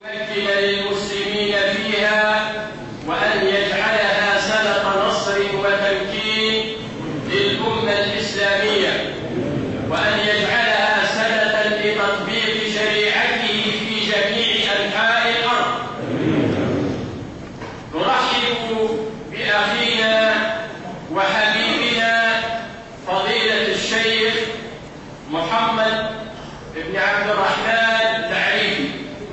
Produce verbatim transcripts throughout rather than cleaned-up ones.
يمكن للمسلمين فيها وأن يجعلها سنة نصر وتمكين للأمة الإسلامية، وأن يجعلها سنة لتطبيق شريعته في جميع أنحاء الأرض. نرحب بأخينا وحبيبنا فضيلة الشيخ محمد بن عبد الرحمن التعريفي.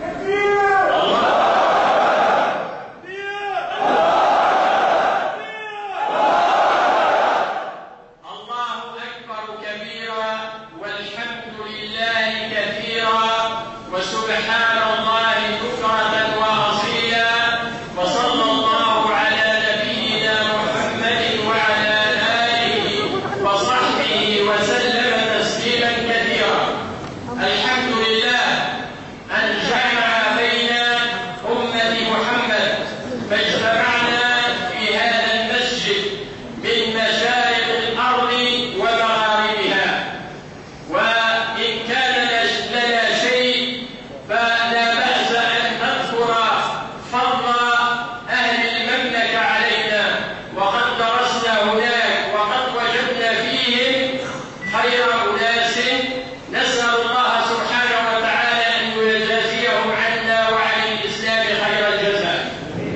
وسبحان الله بكرة وأصيلا، وصلى الله على نبينا محمد وعلى آله وصحبه وسلم تسليما كثيرا. الحمد لله أن جمع بين أمة محمد، فاجتمعنا في هذا المسجد من مشارق الأرض ومغاربها، وإن كان لنا شيء فلا بأس أن نذكر فضل أهل المملكة علينا، وقد درسنا هناك وقد وجدنا فيهم خير أناس. نسأل الله سبحانه وتعالى أن يجازيهم عنا وعن الإسلام خير الجزاء.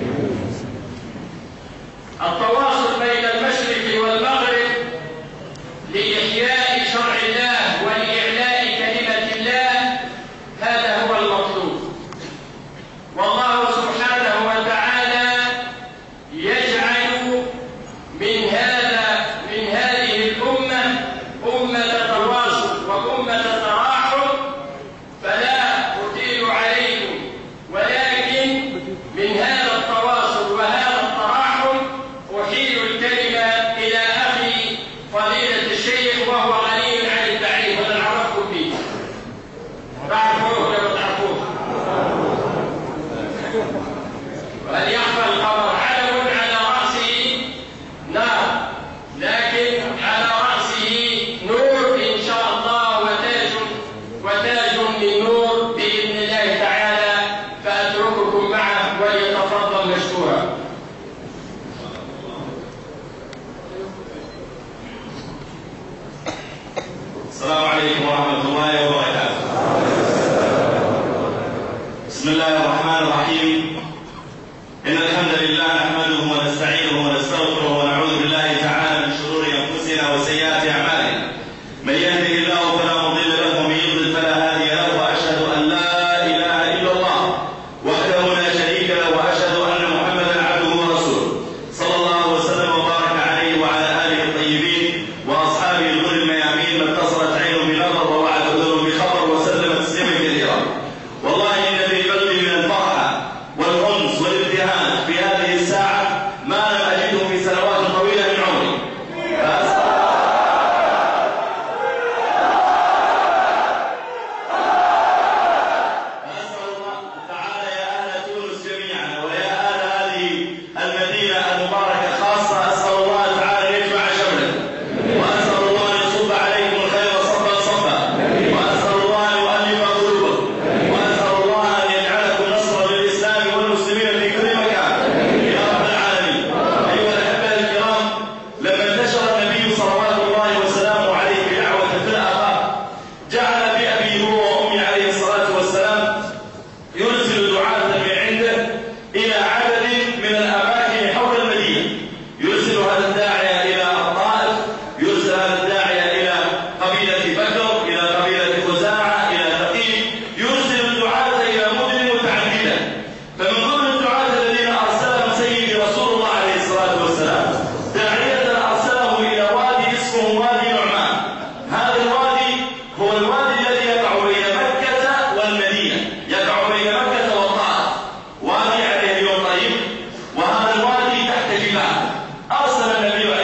التواصل بين المشرق والمغرب لإحياء شرع الله ولإعلاء كلمة الله، هذا هو المطلوب. والله سبحانه وتعالى يجعل من هذا من هذه الأمة أمة تواصل وأمة تراحم، فلا أطيل عليكم، ولكن من هذا التواصل وهذا التراحم أحيل الكلمة إلى أخي فضيلة الشيخ، وهو غني عن التعريف وأنا عرفتكم به. تعرفوه ولا تعرفوه؟ وهل يخفى القمر؟ علم على رأسه نار، لكن على رأسه نور إن شاء الله، وتاج وتاج من نور بإذن الله تعالى. فأترككم معه وليتفضل مشكورا. السلام عليكم ورحمة الله وبركاته. بسم الله الرحمن الرحيم. إن الحمد لله نحمده ونستعينه ونستغفره ونعوذ بالله تعالى من شرور أنفسنا وسيئات أعمالنا. من يهده الله فلا مضل له ومن يضلل فلا هادي له، وأشهد أن لا إله إلا الله وحده لا شريك له، وأشهد أن محمدا عبده ورسوله صلى الله وسلم وبارك عليه وعلى آله الطيبين وأصحابه الغر الميامين، ما اتصلت عين بنظر ووعد أذن بخبر وسلم تسليما كثيرا. والله إن في قلبي من الفرحة والأنس والابتهاج في هذه الساعة ما لم أجده في سنوات طويلة من عمري. فأسأل الله تعالى يا أهل تونس جميعا ويا أهل هذه المدينة المباركة خاصة، أسأل الله تعالى أن يجمع شملكم، وأسأل الله أن يصب عليكم الخير صبا صبا، وأسأل الله أن يؤلف قلوبكم، وأسأل الله أن يجعلكم نصرا للإسلام والمسلمين في كل مكان يا رب العالمين. أيها الأحبة الكرام، لما انتشر النبي صلوات الله وسلامه عليه بدعوة في الآفاق، جعل بأبي هو وأمي عليه الصلاة والسلام يرسل دعاة من عنده إلى عدد من الأماكن حول المدينة. يرسل هذا الداعية إلى الطائف، يرسل هذا الداعية إلى قبيلة بكر، إلى قبيلة خزاعة، إلى ثقيف، يرسل الدعاة إلى مدن متعددة. فمن ضمن الدعاة الذين أرسلهم سيدي رسول الله عليه الصلاة والسلام داعية أرسله إلى وادي اسمه وادي نعمان. هذا الوادي هو الوادي الذي يقع بين مكة والمدينة، يقع بين مكة والطائف، وادي عليه اليوم طيب، وهذا الوادي تحت جبال. أرسل النبي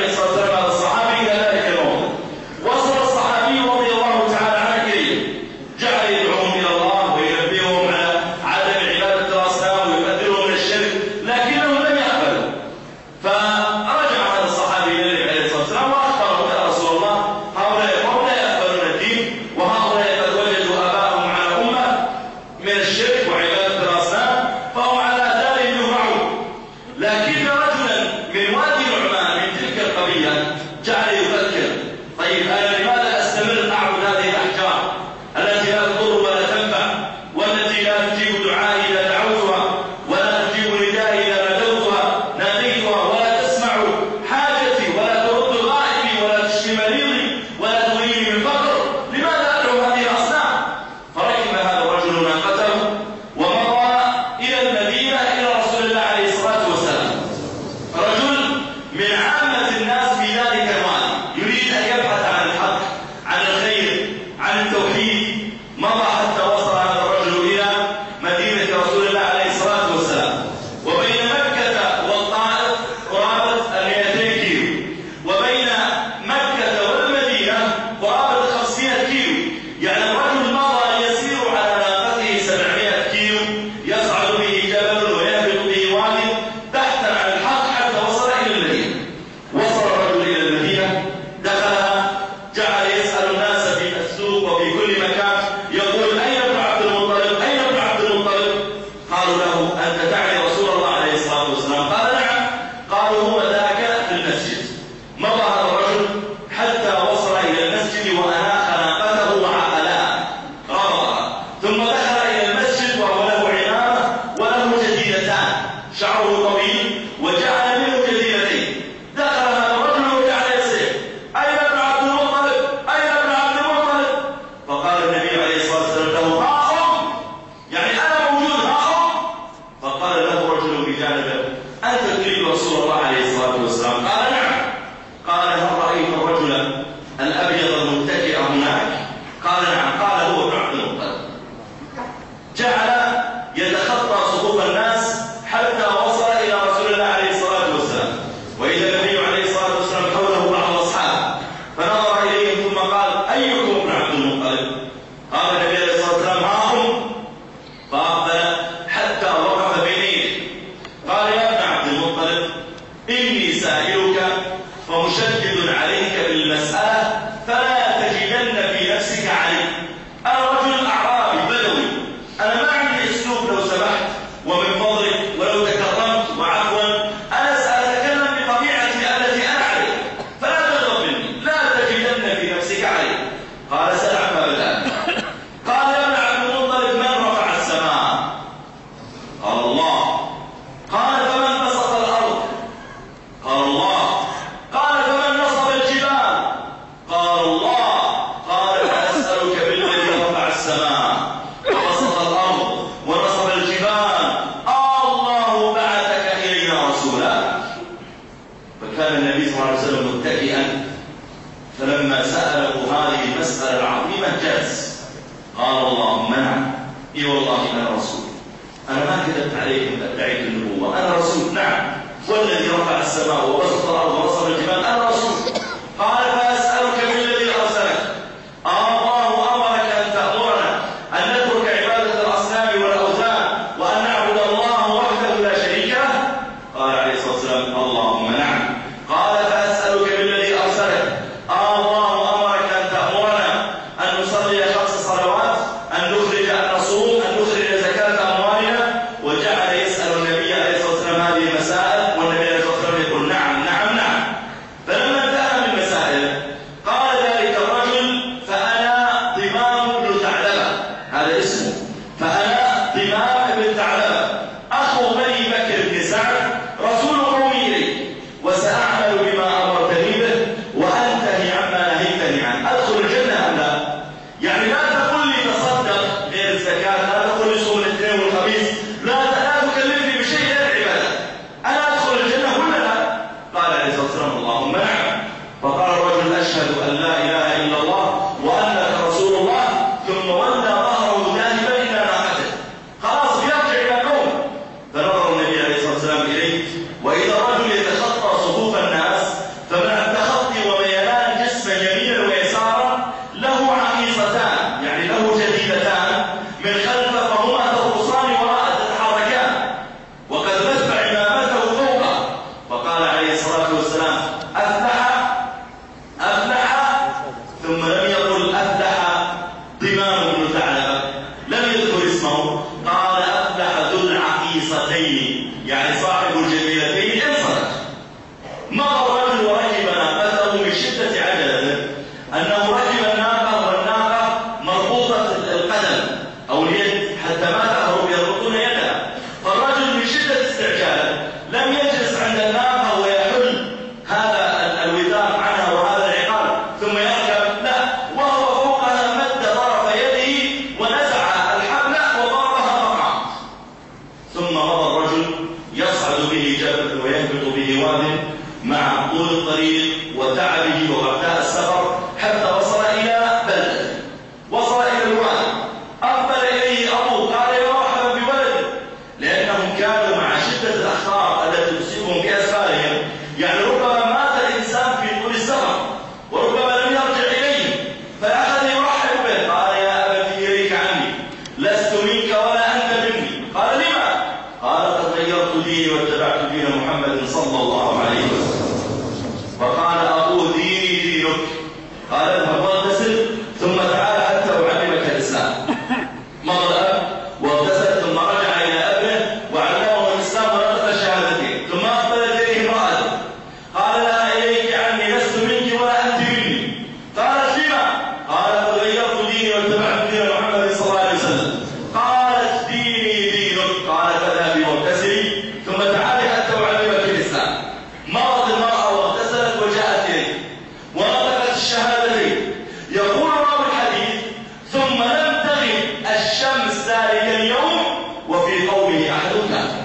جعل يفكر طيب أنا لماذا أستمر أعبد هذه الأحجار التي لا تضر ولا تنفع والتي لا تجيب دعائي إذا دعوتها ولا تجيب ندائي إذا نادوتها ناديتها ولا تسمع حاجتي ولا ترد غائبي ولا تشفي مريضي ولا تغنيني من فقر، لماذا أدعو هذه الأصنام؟ فركب هذا الرجل ناقته ومضى إلى المدينة إلى رسول الله عليه الصلاة والسلام. رجل من عامة الناس في ذلك الوادي يريد أن يبحث عن الحق عن الخير عن التوحيد، مضى حتى وصل هذا الرجل إلى مدينة رسول الله عليه الصلاة والسلام. وبين مكة والطائف قرابة مئتين كيلو، وبين مكة والمدينة قرابة خمسمائة كيلو، يعني الرجل مضى يسير على ناقته سبعمائة كيلو يصعد به جبل ويهبط به وادي بحثا عن الحق حتى وصل إلى المدينة. وصل الرجل إلى المدينة دخلها، جعل يسأل الناس في السوق وفي كل مكان يقول أين ابن عبد المطلب؟ أين ابن عبد المطلب؟ قالوا له أنت تعني رسول الله عليه الصلاة والسلام؟ قال نعم. قالوا هو ذاك في المسجد. مضى هذا الرجل حتى وصل إلى المسجد وأناخ ناقته وعقلها ربطها، ثم دخل إلى المسجد وهو له عمامة وله جديدتان، شعره طويل وجعل منه جديدتين. دخل هذا الرجل وجعل يسأل أين ابن عبد المطلب؟ أين ابن عبد المطلب؟ فقال النبي عليه الصلاة والسلام له ها أم، يعني أنا موجود ها أم. فقال له رجل بجانبه أنت تريد رسول الله عليه الصلاة والسلام؟ قال نعم. قال هل رأيت الرجل الأبيض المتكئ هناك؟ قال نعم. قال هو ابن عبد المطلب. جعل يتخطى صفوف الناس حتى وصل إلى رسول الله عليه الصلاة والسلام، وإذا النبي عليه الصلاة والسلام حوله بعض أصحابه، فنظر إليهم ثم قال أيكم ابن عبد المطلب؟ قال النبي عليه الصلاة والسلام ها هم. فأقبل حتى وقف بين يديه. قال يا ابن عبد المطلب إني سائلك ومشدد عليك بالمسألة فلا تجدن في نفسك علي. أنا رجل أعرابي بدوي، أنا ما عندي أسلوب لو سمحت ومن فضلك ولو تكرمت وعفوا، أنا سأتكلم بطبيعتي التي أنا عليها، فلا تغضب مني، لا تجدن في نفسك علي. قال سل عما بدأت. قال يا ابن عبد المطلب من رفع السماء؟ قال الله. قال فمن بسط الأرض؟ قال الله. قال فمن نصب الجبال؟ قال الله. قال فأسألك بالذي رفع السماء وبسط الأرض ونصب الجبال الله بعثك إلينا رسولا. فكان النبي صلى الله عليه وسلم متكئا، فلما سأله هذه المسألة العظيمة جلس. قال اللهم نعم، اي والله أنا رسول، أنا ما كذبت عليكم ادعيت النبوة، أنا رسول نعم، والذي رفع السماء وبسط الأرض ونصب الجبال أنا رسول. قال فأسألك بالذي أرسلك الله أمرك أن تأمرنا أن نترك عبادة الأصنام والأوثان وأن نعبد الله وحده لا شريك له؟ قال عليه الصلاة والسلام اللهم نعم. قال فأسألك بالذي أرسلك الله أمرك أن تأمرنا أن نصلي خمس صلوات، أن نخرج أن نصوم، أن نخرج زكاة أموالنا. وجعل يسأل النبي عليه الصلاة والسلام هذه المسائل، والنبي عليه الصلاة والسلام يقول نعم نعم نعم. فلما انتهى من المسائل قال ذلك الرجل فأنا ضمام بن ثعلبة، هذا اسمه، فأنا ضمام بن ثعلبة أخو بني بكر بن سعد رسول قومي إلي، وسأعمل بما أمرتني به وأنتهي عما نهيتني عنه. أدخل الجنة أم لا؟ يعني لا تقل لي تصدق غير الزكاة، لا تقل لي صوم الاثنين والخميس، لا لا تكلفني بشيء غير العبادة، أنا أدخل الجنة ولا لا؟ قال عليه الصلاة والسلام اللهم نعم. فقال الرجل أشهد أن لا إله إلا الله وأنك رسول الله، ثم ولى ظهره ذاهبا إلى ناقته، خلاص بيرجع إلى قومه. فنظر النبي عليه الصلاة والسلام إليه، وإذا الرجل يتخطى صفوف الناس، فمع التخطي وميلان جسما يمينا ويسارا له عقيصتان، يعني له جديدتان من خلفه، فهما ترقصان وراء تتحركان، وقد لف عمامته فوقه. فقال عليه الصلاة والسلام أفلح أفلح، ثم لم يقل أفلح الطريق وتعبه وبعدها السفر حتى وصل إلى بلدته، وصل إلى الوادي. أقبل إليه أبوه قال يا مرحبا بولدي، لأنهم كانوا مع شدة الأخطار التي تصيبهم بأسفارهم، يعني ربما مات الإنسان في طول السفر وربما لم يرجع إليه، فأخذ يرحب به. قال يا أبتي إليك عني، لست منك ولا أنت مني. قال لما؟ قال قد غيرت ديني واتبعت دين محمد صلى الله عليه وسلم. فقال أبوه ديني دينك. قال اذهب واغتسل ثم تعال حتى أعلمك الإسلام. مضى الأب واغتسل ثم رجع إلى أبيه وعلمه الإسلام ونطق الشهادتين، ثم أقبلت إليه امرأته قال لها إليك عني، لست منك ولا أنت مني. قالت لما؟ قال قد غيرت ديني واتبعت دين محمد صلى الله عليه وسلم. قالت ديني دينك. قال فاذهبي واغتسلي ثم تعالي حتى أعلمك الإسلام. مرضت المرأة واغتسلت وجاءت إليه ونطقت الشهادتين. يقول راوي الحديث ثم لم تغب الشمس ذلك اليوم وفي قومه أحد كافر.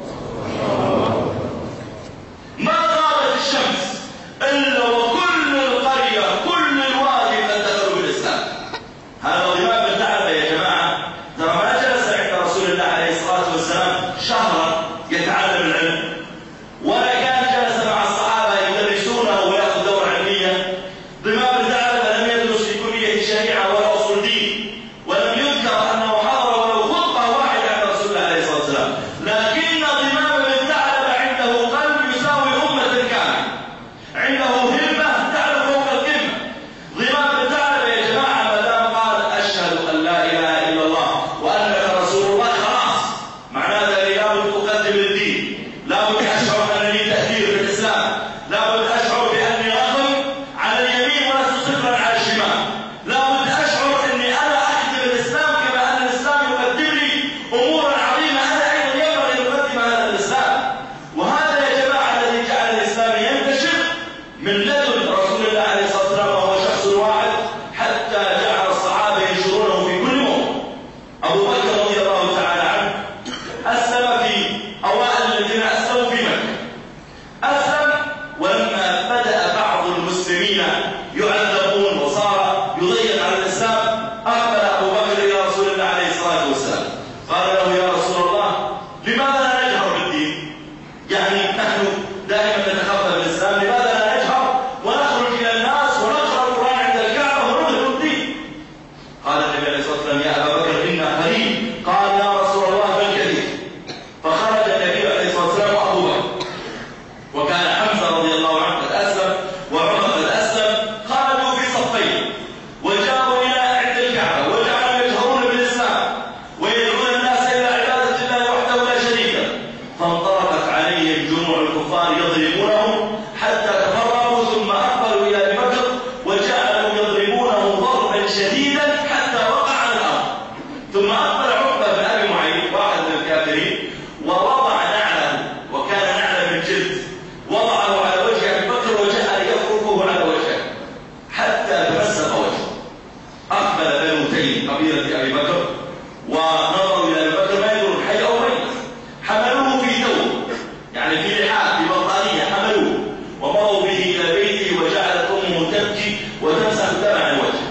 ما غابت الشمس إلا وكل القرية كل الوادي قد دخلوا بالإسلام. هذا ضمام بن ثعلبة يا جماعة ترى ما جلس عند رسول الله عليه الصلاة والسلام شهرا يتعلم العلم، ولا كان جلس مع الصحابة يدرسونه ويأخذ دورة علمية. ضمام بن ثعلبة لم يدرس في كلية شريعة ولا أصول دين، ولم يذكر أنه حضر ولو خطبة واحدة عند رسول الله عليه الصلاة والسلام، لكن ضمام بن ثعلبة عنده قلب يساوي أمة كاملة، عنده همة تعرف فوق القمة. ضمام بن ثعلبة يا جماعة ما دام قال أشهد أن لا إله إلا الله وأنك رسول الله خلاص معناه أنني لابد أقدم للدين، لابد أشعر أنني تأثير في الإسلام، لابد أشعر بأني رغم على اليمين ولست صفرا على الشمال، لابد أشعر أني أنا أخدم الإسلام كما أن الإسلام يقدم لي أمورا عظيمة أنا أيضا ينبغي أن أقدم هذا الإسلام. وهذا يا جماعة الذي جعل الإسلام ينتشر من لدن رسول الله عليه الصلاة والسلام وهو شخص واحد حتى جعل الصحابة ينشرونه في كل موضع. أبو بكر رضي الله تعالى عنه أسلم في أوائل الذين أسلموا في مكة، أسلم ولما بدأ بعض المسلمين يعذبون وصار يضيق على الإسلام أقبل أبو بكر إلى رسول الله عليه الصلاة والسلام قال له يا رسول الله لماذا لا نجهر بالدين؟ يعني نحن دائما نتخفى بالإسلام، لماذا لا نجهر ونخرج إلى الناس ونقرأ القرآن عند الكعبة ونظهر الدين؟ قال النبي عليه الصلاة والسلام يا أبا بكر إنا قليل. قال يا رسول الله بل كثير. فخرج النبي عليه الصلاة والسلام وأبو بكر، وكان حمزة رضي الله عنه قد أسلم وعمر قد أسلم، خرجوا في صفين وجاءوا إلى عند الكعبة وجعلوا يجهرون بالإسلام ويدعون الناس إلى عبادة الله وحده لا شريك له. فانطلقت عليهم جموع الكفار يضربونهم حتى تفرقوا، ثم أقبلوا إلى أبي بكر وجعلوا يضربونه ضربا شديدا حتى وقع على الأرض. ثم أقبل عقبة بن أبي معيط واحد من الكافرين ووضع نعله، وكان نعله من جلد، وضعه على وجه أبي بكر وجعل يفركه على وجهه حتى تمسك وجهه. أقبل بنو تيم قبيلة أبي بكر ونظروا إلى أبي بكر ما يدرون حي أو ميت، حملوه في ثوب يعني في لحاف في بطانية، حملوه ومضوا به إلى بيته وجعلت أمه تبكي وتمسح دمع الوجه.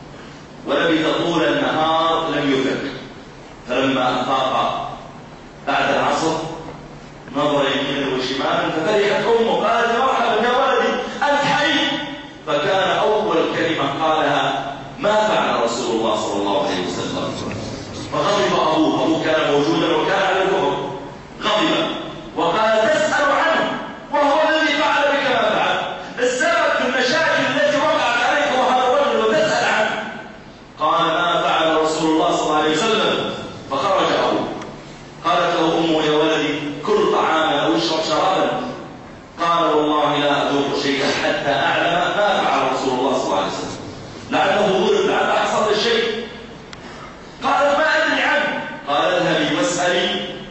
ولبث طول النهار لم يفك، فلما أفاق بعد العصر نظر يمينا وشمالا ففرحت أمه قالت مرحبا يا ولدي أنت حي. فكان أول كلمة قالها ما فعل رسول الله صلى الله عليه وسلم. فغضب أبوه، أبوه كان موجودا وكان على الكفر، غضب وقال تسأل عنه وهو الذي فعل بك ما فعل، السبب في المشاكل التي وقعت عليك وهذا الرجل وتسأل عنه. قال ما فعل رسول الله صلى الله عليه وسلم. فخرج أبوه. قالت له أمه يا ولدي كل طعاما أو اشرب شرابا. قال والله لا أذوق شيئا حتى أعلم ما فعل رسول الله صلى الله عليه وسلم، لعله ضرب لعله حصل الشيء. قالت ما أدري عنه. قال اذهبي واسألي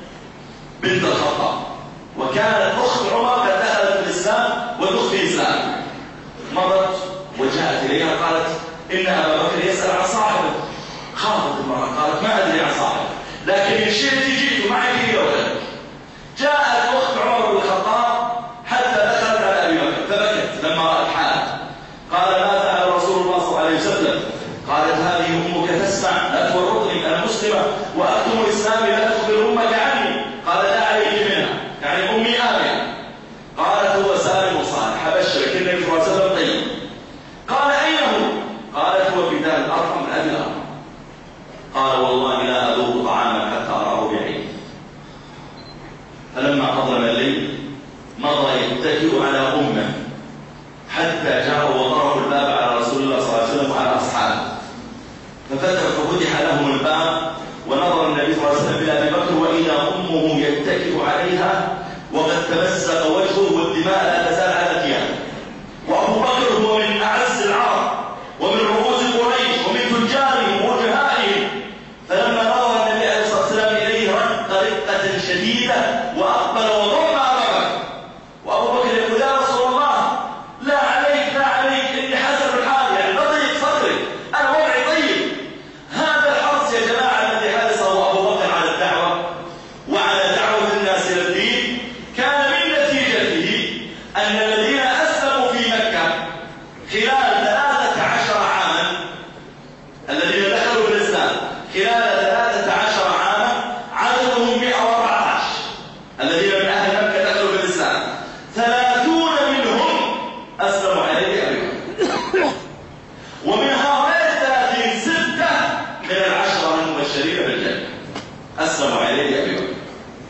بنت الخطاب، وكانت أخت عمر قد دخلت في الإسلام وتخفي الإسلام. مضت وجاءت إليها قالت إن أبا بكر يسأل عن صاحبه. خافت المرأة قالت ما أدري عن صاحبه، لكن إن شئت جئت معك إلى ولدك. جاءت أخت عمر بن الخطاب حتى دخلت على أبي بكر فبكت لما رأى الحال قال: ما فعل رسول الله صلى الله عليه وسلم؟ قالت: هذه أمك تسمع، لا تورطني، أنا مسلمة وأكتم إسلامي، لا تخبر أمك عني. قال: لا عليك منها، يعني أمي آمنة. قالت: هو سالم صالح، أبشرك النبي صلى الله عليه وسلم طيب. قال: أين هو؟ قالت: هو في دار الأرقم من أبي الأرقم. قال: والله لا أذوق طعاما حتى أراه بعيني. فلما أظلم الليل مضى يتكئ على أمه حتى جاءوا وضربوا الباب على رسول الله صلى الله عليه وسلم وعلى أصحابه، ففتح ففتح لهم الباب ونظر النبي صلى الله عليه وسلم إلى أبي بكر وإذا أمه يتكئ عليها وقد تمزق وجهه والدماء لا تزال على ثيابه. وأبو بكر هو من أعز العرب ومن رؤوس قريش ومن تجارهم وجهائهم، فلما نظر النبي عليه الصلاة والسلام إليه رق رقة شديدة وأقبل وضم أبا بكر. وأبو بكر يقول: يا رسول الله لا عليك لا عليك، إني حسن الحال، يعني بضيق صدري، أنا وضعي طيب. هذا الحرص يا جماعة الذي حرصه أبو بكر على الدعوة وعلى دعوة الناس إلى الدين كان من نتيجته أن الذين أسلموا في مكة خلال ثلاثة عشر عاما، الذين دخلوا في الإسلام خلال ثلاثة عشر عاما عددهم مئة وأربعة عشر، الذين من أهل مكة دخلوا في الإسلام ثلاثون منهم أسلموا على يد أبي بكر، ومن هؤلاء الثلاثين ستة من العشرة المبشرين بالجنة أسلموا على يد أبي بكر.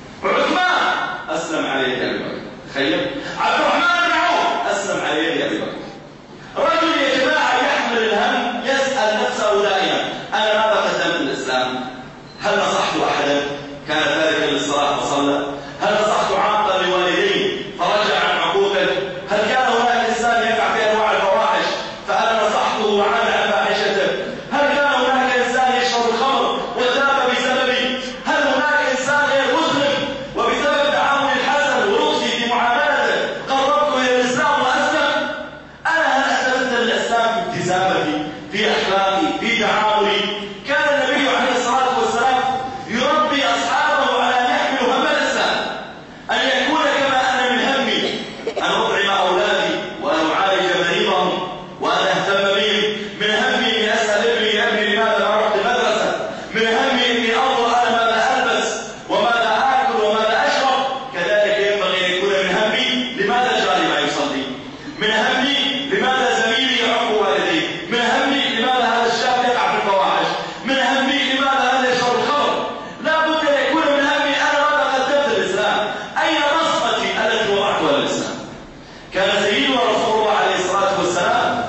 وعثمان أسلم على يد أبي بكر، تخيل. عبد الرحمن بن عوف أسلم على يد أبي بكر. رجل يا جماعة يحمل الهم يسأل نفسه دائما: أنا ماذا قدمت للإسلام؟ هل نصحت أحدا كان تاركا للصلاة فصلى؟ هل نصحت عاقا لوالديه فرجع عن عقوقه؟ هل كان هناك إنسان يقع في أنواع الفواحش فأنا نصحته وعاد عن فاحشته؟ هل كان هناك إنسان يشرب الخمر وتاب بسببي؟ هل هناك إنسان غير مسلم وبسبب تعاملي الحسن ولطفي في معاملته قربته إلى الإسلام وأسلم؟ أنا هل أسلمت للإسلام في ابتسامتي، في أخلاقي، في تعاملي؟ كان النبي عليه الصلاة والسلام يربي أصحابه على أن يحملوا هم الإسلام، أن يكون كما أنا من همي أن أطعم أولادي وأن أعالج مريضهم وأن أهتم بهم، من همي أني أسأل ابني يا ابني لماذا ما رحت المدرسة، من همي أني أنظر أنا ماذا ألبس وماذا آكل وماذا أشرب، كذلك ينبغي أن يكون من همي لماذا جاري ما يصلي، من همي لماذا زميلي يعق والديه، من همي لماذا هذا الشاب يقع في الفواحش، من همي لماذا هذا يشرب الخمر. لا بد أن يكون من همي أنا ماذا قدمت للإسلام، أين بصمتي التي وضعتها للإسلام. كان سيدنا رسول الله عليه الصلاة والسلام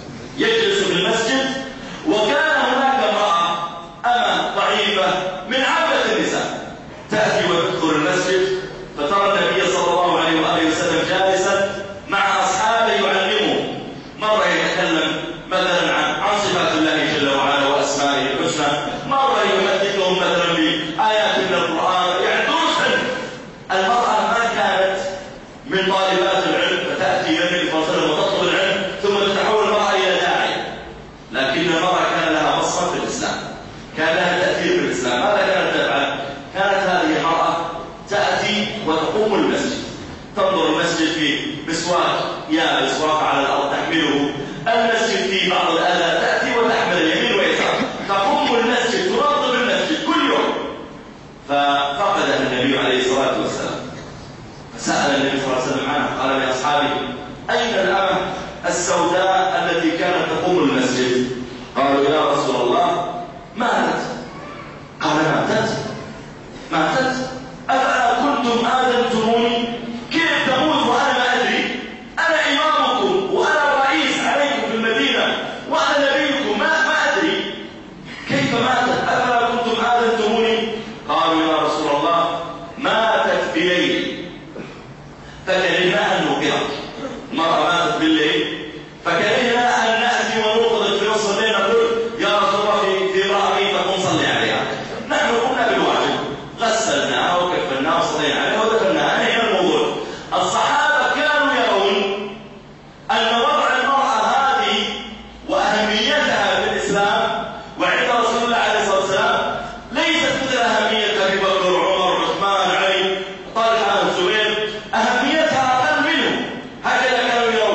يجلس في المسجد وكان هناك امرأة أمة ضعيفة من عامة النساء تأتي وتدخل المسجد فترى النبي صلى الله عليه وآله وسلم جالسا مع أصحابه يعلمهم، مرة يتكلم مثلا عن عن صفات الله جل وعلا وأسمائه الحسنى، مرة يحدثهم مثلا بآيات من القرآن، يعني دروس. المرأة ما كانت من طالبات العلم فتأتي إلى النبي صلى الله عليه وسلم وتطلب العلم ثم تتحول المرأة إلى داعية، لكن المرأة كان لها بصمة في الإسلام، كان لها تأثير في الإسلام. ماذا كانت تفعل؟ كانت هذه المرأة تأتي وتقوم المسجد، تنظر المسجد فيه مسواك يابس واقع على الأرض تحمله، المسجد فيه بعض الآلات تأتي وتحمل اليمين ويسار، تقوم المسجد تنظف المسجد كل يوم. ففقدها النبي عليه الصلاة والسلام فسأل النبي صلى الله عليه وسلم عنها، قال لأصحابه: أين الأمة السوداء التي كانت تقوم المسجد؟ قالوا: يا رسول الله ماتت. قال: ماتت؟ ماتت؟ أفلا كنتم آذنتموني؟ كيف تموت وأنا ما أدري؟ أنا إمامكم وأنا الرئيس عليكم في المدينة وأنا نبيكم، ما ما أدري كيف ماتت؟ أفلا كنتم آذنتموني؟ قالوا: يا رسول الله ماتت بليل فكرهنا أن نوقظك. المرأة ماتت بالليل فكرهنا أن نأتي ونوقظك في نصف الليل نقول: يا رسول الله في في امرأة ميتة قم صلي عليها. نحن قمنا بالواجب، غسلناها وكفناها وصلينا عليها ودفناها، هنا الموضوع. الصحابة كانوا يرون أن وضع المرأة هذه وأهميتها في الإسلام وعند رسول الله عليه الصلاة والسلام ليست مثل أهمية أبي بكر وعمر وعثمان علي طلحة والزبير، أهميتها أقل منه، هكذا كانوا يرون.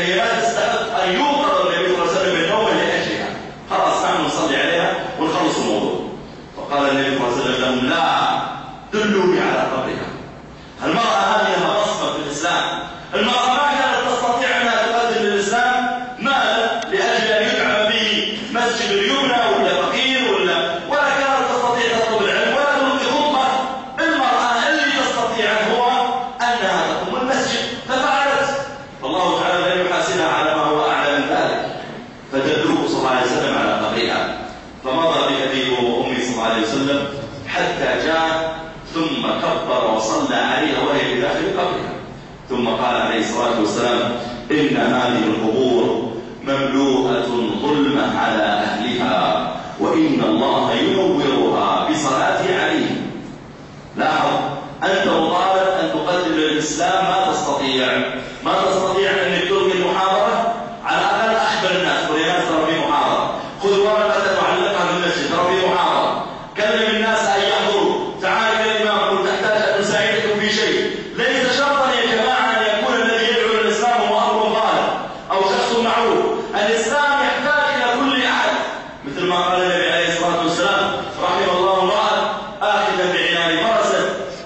فهي لا تستحق أن يوقظ النبي صلى الله عليه وسلم بالنوم لأجلها. خلاص نحن نصلي عليها ونخلص الموضوع. فقال النبي صلى الله عليه وسلم لهم لا، دلوني على قبرها. المرأة هذه لها بصمة في الإسلام. المرأة ما كانت تستطيع أنها تقدم للإسلام مالا لأجل أن يدعم به مسجد اليمنى ولا فقير ولا ولا كانت تستطيع تطلب العلم ولا تلقي خطبة. المرأة اللي تستطيع هو أنها تقوم المسجد ففعلت، فالله تعالى لن يحاسبها على ما هو أعلى من ذلك. فدلوه صلى الله عليه وسلم على قبرها، فمضى بأبيه وأمي صلى الله عليه وسلم حتى جاء ثم كبر وصلى عليها وهي بداخل قبرها. ثم قال عليه الصلاة والسلام إن هذه القبور مملوءة ظلمة على أهلها وإن الله ينورها بصلاته عليهم. لاحظ، أنت مطالب أن تقدم للإسلام ما تستطيع ما تستطيع أن تلقي المحاضرة على الأقل أخبر الناس ولناس ترى في محاضرة، خذ ورقة وعلقها في المسجد ترى في محاضرة، كلم الناس أن يحضروا، تعال إلى الإمام قل تحتاج أن نساعدكم في شيء. ليس شرطا يا جماعة أن يكون الذي يدعو للإسلام هو أمر ظاهر أو شخص معروف. الإسلام يحتاج إلى كل أحد، مثل ما قال النبي عليه الصلاة والسلام رحم الله امرأ آخذا بعنان فرسه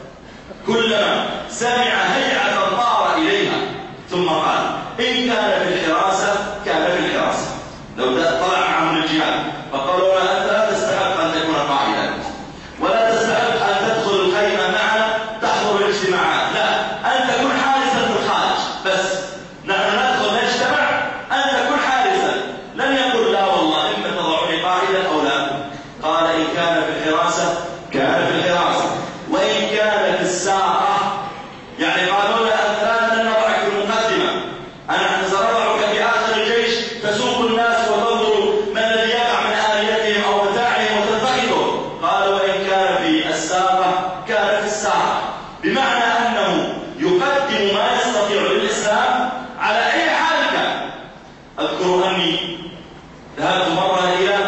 كلما سمع هيعة طار إليها ثم قال إن كان في الحراسة كان في الحراسة. لو طلع معهم الجهاد فقالوا لا أنت لا تستحق أن تكون قائدا ولا تستحق أن تدخل الخيمة معنا تحضر الاجتماعات، لا أنت كن حارسا في الخارج بس، نحن ندخل نجتمع أنت كن حارسا. لم يقل لا والله إما تضعني قائدا أو لا، قال إن كان في الحراسة كان في الحراسة وإن كان في الساقة، يعني قالوا له أنت لا نضعك في المقدمة، أنا سنضعك في آخر الجيش تسوق الناس وتنظر ما الذي يقع من آليتهم أو متاعهم وتنتقده. قال وإن كان في الساقة كان في الساقة، بمعنى أنه يقدم ما يستطيع للإسلام على أي حال كان. أذكر أني ذهبت مرة إلى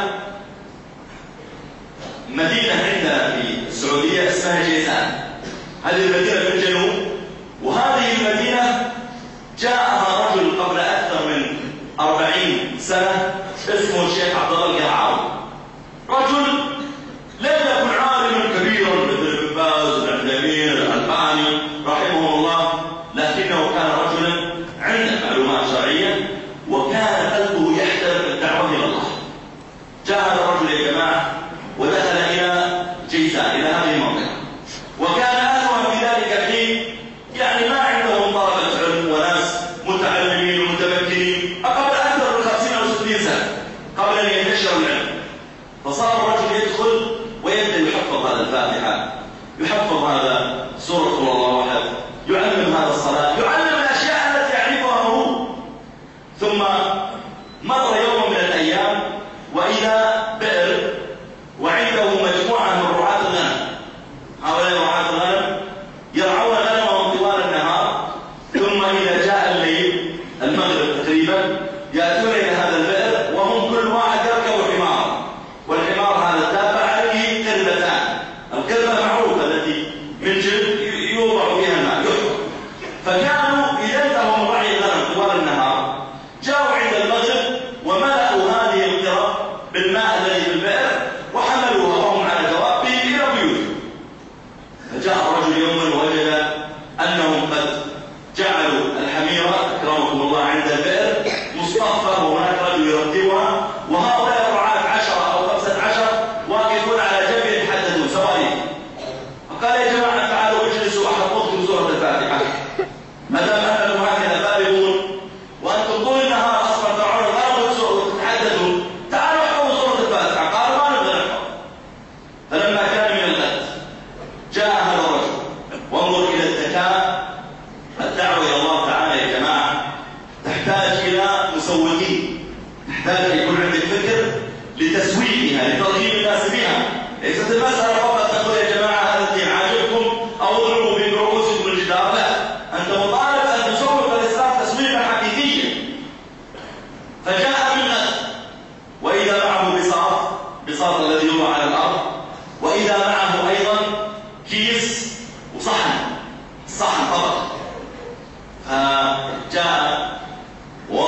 مدينة عندنا في السعودية اسمها جيزان. هذه المدينة في الجنوب، وهذه المدينة جاءها رجل قبل أكثر من أربعين سنة اسمه الشيخ عبد الله القرعاوي. رجل لم يكن عالما كبيرا مثل ابن باز العثيمين الألباني رحمه الله، لكنه كان رجلا عنده معلومات شرعية وكان قلبه يحترم الدعوة إلى الله. جاء هذا الرجل يا جماعة ودخل إلى جيزان إلى هذه المنطقة، وكان أهلها في ذلك الحين يعني ما عندهم طلبة علم وناس متعلمين ومتمكنين قبل أكثر من خمسين أو ستين سنة قبل أن ينتشر العلم. فصار الرجل يدخل ويبدأ يحفظ هذا الفاتحة، يحفظ هذا سورة قل الله أحد، يعلم هذا الصلاة، يعلم الأشياء التي يعرفها هو. ثم مر يوم من الأيام وإلى بئر وعنده مجموعة من رعاة الغنم. هؤلاء رعاة الغنم يرعون غنمهم طوال النهار، ثم إذا جاء الليل المغرب تقريبا يأتون إلى هذا البئر وهم كل واحد يركب حمار، والحمار هذا الدابة عليه قربتان. القربة معروفة التي من جلد يوضع فيها الماء يحفظ. فكانوا إذا انتهوا من رعي الغنم طوال النهار جاءوا عند المغرب وملأوا هذه القرب بالماء الذي في البئر وحملوها وهم على دوابهم إلى بيوتهم. فجاء الرجل يوما ووجد أنهم قد جعلوا الحميرة أكرمكم الله عند البئر مصطفى وهناك رجل يرتبها، وهؤلاء الرعاة عشرة أو خمسة عشر واقفون على جنب يتحدثون سواري. فقال يا جماعة تعالوا اجلسوا أحفظكم سورة الفاتحة، ما دام أنكم هكذا بالغون وأنتم طول النهار أصلا ترعون الغنم وتتحدثوا، تعالوا احفظوا سورة الفاتحة. قالوا ما نبغى نحفظ. فلما كان من الغد جاء هذا الرجل، وانظر إلى الذكاء. الدعوة إلى الله تعالى يا جماعة تحتاج إلى مسوقين، تحتاج أن يكون عندك فكر لتسويقها لترغيب الناس بها. ليست المسألة فقط تقول يا جماعة هذا الدين عاجبكم أو اضربوا برؤوسكم الجدار، لا، أنت مطالب أن تسوق الإسلام تسويقا حقيقيا. فجاء بالغد وإذا معه بساط، بساط الذي يوضع على الأرض، وإذا معه أيضا كيس وصحن، صحن طبق. فجاء و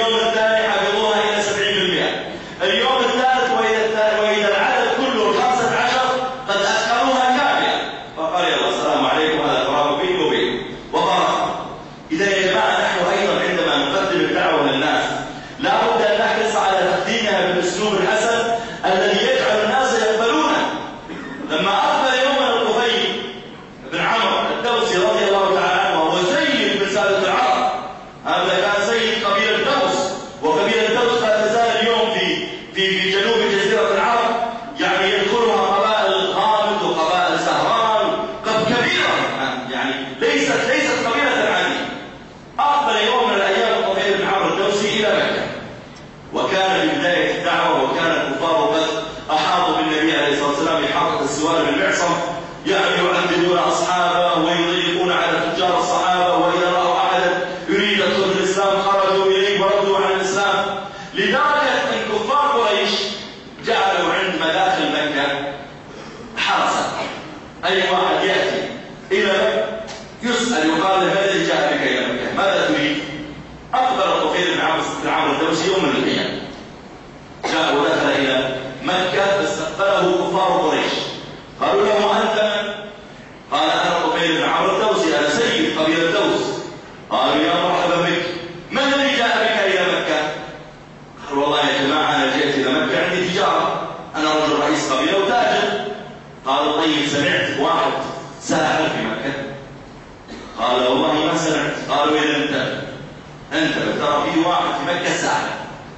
اليوم الثاني حفظوها إلى سبعين بالمئة، اليوم الثالث وإذا وإذا العدد كله خمسة عشر قد أتقنوها كاملة، فقال يلا السلام عليكم هذا فراغ بيني وبينكم وبارك. إذا يا جماعة نحن أيضا عندما نقدم الدعوة للناس لا بد أن نحرص على تقديمها بالأسلوب الحسن الذي يجعل الناس يقبلونه. لما أقبل يوما الطفيل بن عمرو الدوسي رضي الله تعالى عنه وهو سيد من سادة العرب، هذا كان سيد قبيلة الدوس، وقبيلة الدوس لا تزال اليوم في في في جنوب جزيرة العرب يعني يدخلها قبائل غامد وقبائل سهران، قد كبيرة يعني ليست ليست قبيلة عادية. أقبل يوم من الأيام الطفيل بن عمرو الدوسي إلى مكة، وكان في بداية الدعوة، وكان الكفار قد أحاطوا بالنبي عليه الصلاة والسلام إحاطة السوار بالمعصم، يعني يعذبون أصحابه ويضيقون على تجار الصحابة، وإذا رأوا أحدا يريد يدخل في الإسلام خرجوا إليه وردوا عن الإسلام، لدرجة أن كفار قريش جعلوا عند مداخل مكة حرسا، أي واحد يأتي إلى يسأل يقال له ما الذي جاء بك إلى مكة؟ ماذا تريد؟ أقبل الطفيل بن عمرو الدوسي يوم من الأيام، جاء ودخل إلى مكة فاستقبله كفار قريش، قالوا له أنت من؟ قال أنا الطفيل بن عمرو الدوسي، أنا سيد قبيلة الدوس. قالوا يا مرحبا بك، من الذي جاء بك إلى مكة؟ قال والله يا جماعة أنا جئت إلى مكة عندي تجارة، أنا رجل رئيس قبيلة وتاجر. قالوا طيب سمعت واحد ساحر في مكة؟ قال والله ما سمعت. قالوا إذا انتبه انتبه ترى في واحد في مكة ساحر،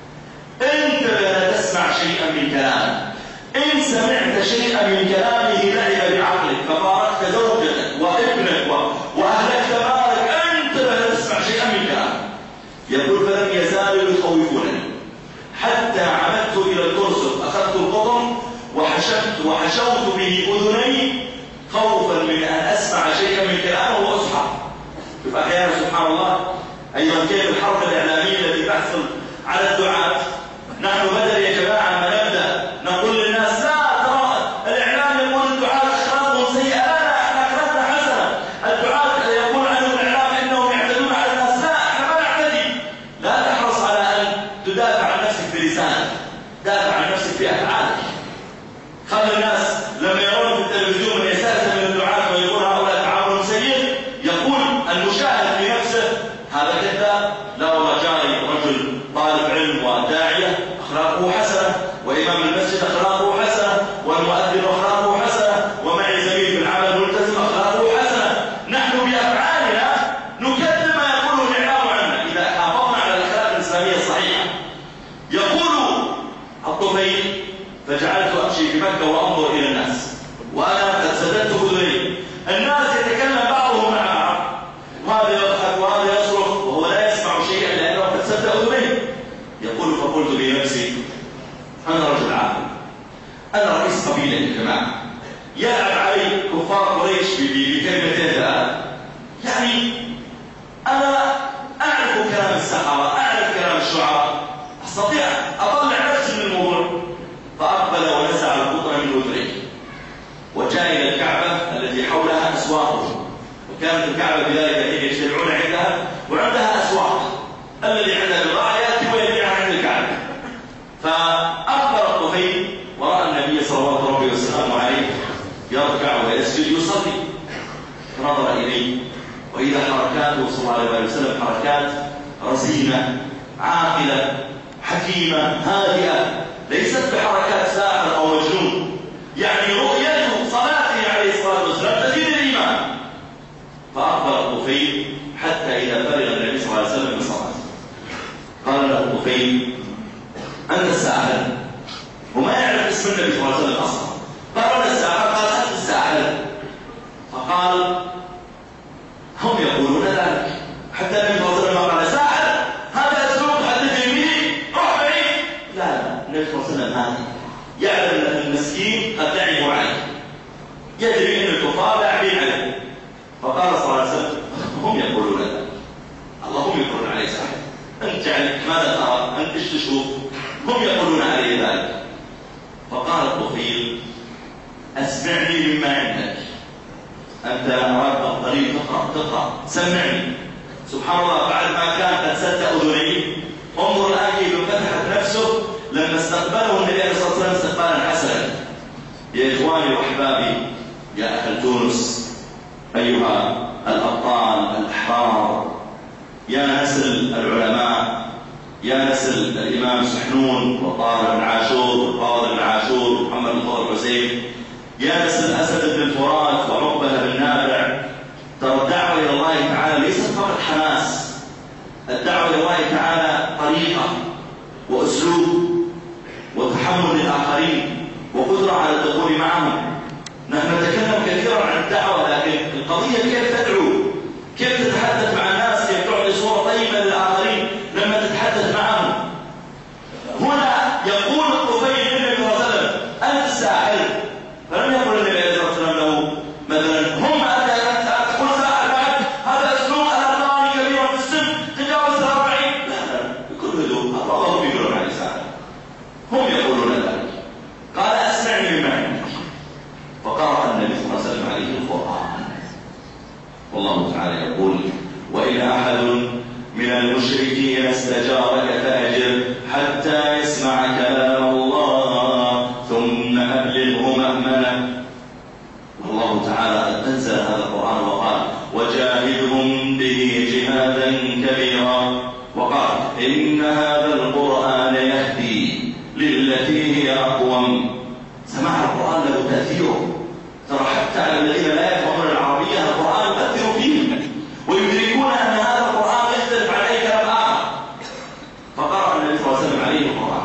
انتبه لا تسمع شيئا من كلامه، إن سمعت شيئا من كلامه لعب بعقلك ففارقت زوجتك وابنك وأهلكت مالك، انتبه لا تسمع شيئا من كلامه. يقول فلم يزالوا يخوفونني حتى عمدت إلى الكرسف، أخذت القطن وحشفت وحشوت به أذني خوفا من أن أسمع شيئا من كلامه وأصحى. شوف أحيانا سبحان الله أيضا كيف الحرب الإعلامية التي تحصل على الدعاة. نحن بدل يا جماعة ما نبدأ نقول للناس لا ترى الإعلام يقول الدعاة أخلاقهم سيئة، لا احنا أخلاقنا حسنة. الدعاة يقول عنهم الإعلام إنهم يعتدون على الناس، لا احنا ما نعتدي. لا تحرص على أن تدافع عن نفسك بلسانك، دافع عن نفسك بأفعالك. خلي الناس لما يرون في التلفزيون من يستهزئ من الدعاة ويقول هؤلاء تعامل سيء، يقول المشاهد في نفسه هذا كذاب. لا والله جاري رجل طالب علم وداعية أخلاقه حسنة، وإمام المسجد أخلاقه حسنة، والمؤذن أخلاقه حسنة، ومعي زميل في العمل ملتزم أخلاقه حسنة. نحن بأفعالنا نكذب ما يقوله الإعلام عنا إذا حافظنا على الأخلاق الإسلامية الصحيحة. يقول الطفيل فجعلت أمشي في مكة وأنظر إلى الناس وأنا قد سددت أذني، الناس يتكلم بعضهم مع بعض، وهذا يضحك وهذا يصرخ وهو لا يسمع شيئا لأنه قد سد أذنيه. يقول فقلت بنفسي أنا رجل عاقل، أنا رئيس قبيلة يا جماعة، يلعب علي كفار قريش بكلمتين ثلاث، يعني أنا أعرف كلام السحرة، أعرف كلام الشعراء، أستطيع أطلع نفسي من الموضوع. فأقبل ونزع القطن من أذنيه وجاء إلى الكعبة التي حولها أسواق، وكانت الكعبة بذلك الحين يجتمعون عندها وعندها أسواق، الذي عنده بضاعة يأتي ويبيعها عند الكعبة. فأقبل الطفيل ورأى النبي صلوات ربه وسلامه عليه يركع ويسجد يصلي، فنظر إليه وإذا حركاته صلى الله عليه وسلم حركات رزينة عاقلة حكيمة هادئة، ليست بحركات ساحر أو مجنون، يعني رؤيته صلاته عليه الصلاة والسلام تزيد الإيمان. فأقبل الطفيل حتى إذا فرغ النبي صلى الله عليه وسلم من صلاته قال له الطفيل أنت الساحر، وما يعرف اسم النبي صلى الله عليه وسلم أصلا. قال أنا الساحر، قال أنت الساحر. فقال هم يقولون ذلك، حتى النبي صلى الله عليه وسلم قال ساحر هذا أسلوب حدثني به روح بعيد. لا لا، النبي صلى الله عليه وسلم هذا يعلم أن المسكين قد لعبوا عليه، يدري أن الكفار لاعبين عليه. فقال صلى الله عليه وسلم هم يقولون ذلك، اللهم يقولون عليه ساحر، أنت يعني ماذا ترى؟ أنت إيش تشوف؟ هم يقولون عليه ذلك. فقال الطفيل أسمعني مما عندك، أنت أردت الطريق تقرأ تقرأ سمعني. سبحان الله، بعد ما كان قد سد أذنيه انظر الآن كيف فتحت نفسه لما استقبله النبي عليه الصلاة والسلام استقبالا حسنا. يا إخواني وأحبابي، يا أهل تونس، أيها الأبطال الأحرار، يا نسل العلماء، يا نسل الإمام سحنون وطارق بن عاشور وفاضل بن عاشور ومحمد بن فضل حسين، يا نسل أسد بن الفرات وعقبة بن نافع، ترى الدعوة إلى الله تعالى ليست فقط حماس، الدعوة إلى الله تعالى طريقة وأسلوب وتحمل للآخرين وقدرة على الدخول معهم. نحن نتكلم كثيرا عن الدعوة، لكن القضية كيف تدعو، كيف تتحدث مع الناس، كيف تعطي صورة طيبة للآخرين لما تتحدث معهم. هنا يقول الطفيل للنبي صلى الله عليه وسلم أنت ساحر، فلم يقل النبي عليه الصلاة والسلام له مثلا هم أنت أنت تقول ساحر بعد هذا أسلوب الأطفال كبيرا في السن تجاوز الأربعين. لا لا، بكل هدوء، الله يقولون عليه ساحر، هم يقولون ذلك. قال أسمعني بما عندك، فقرأ النبي صلى الله عليه وسلم عليه القرآن. والله تعالى يقول: وإن أحد من المشركين استجارك فأجر حتى يسمع كلام الله ثم أبلغه مأمنه. والله تعالى قد أنزل هذا القرآن وقال: وجاهدهم به جهادا كبيرا، وقال: إن هذا القرآن يهدي للتي هي أقوم. سماع القرآن له تأثيره، ترى حتى على الذين لا يفهمون العربية القرآن يؤثر فيهم ويدركون أن هذا القرآن يختلف عن أي كلام آخر. فقرأ النبي صلى الله عليه وسلم عليه القرآن،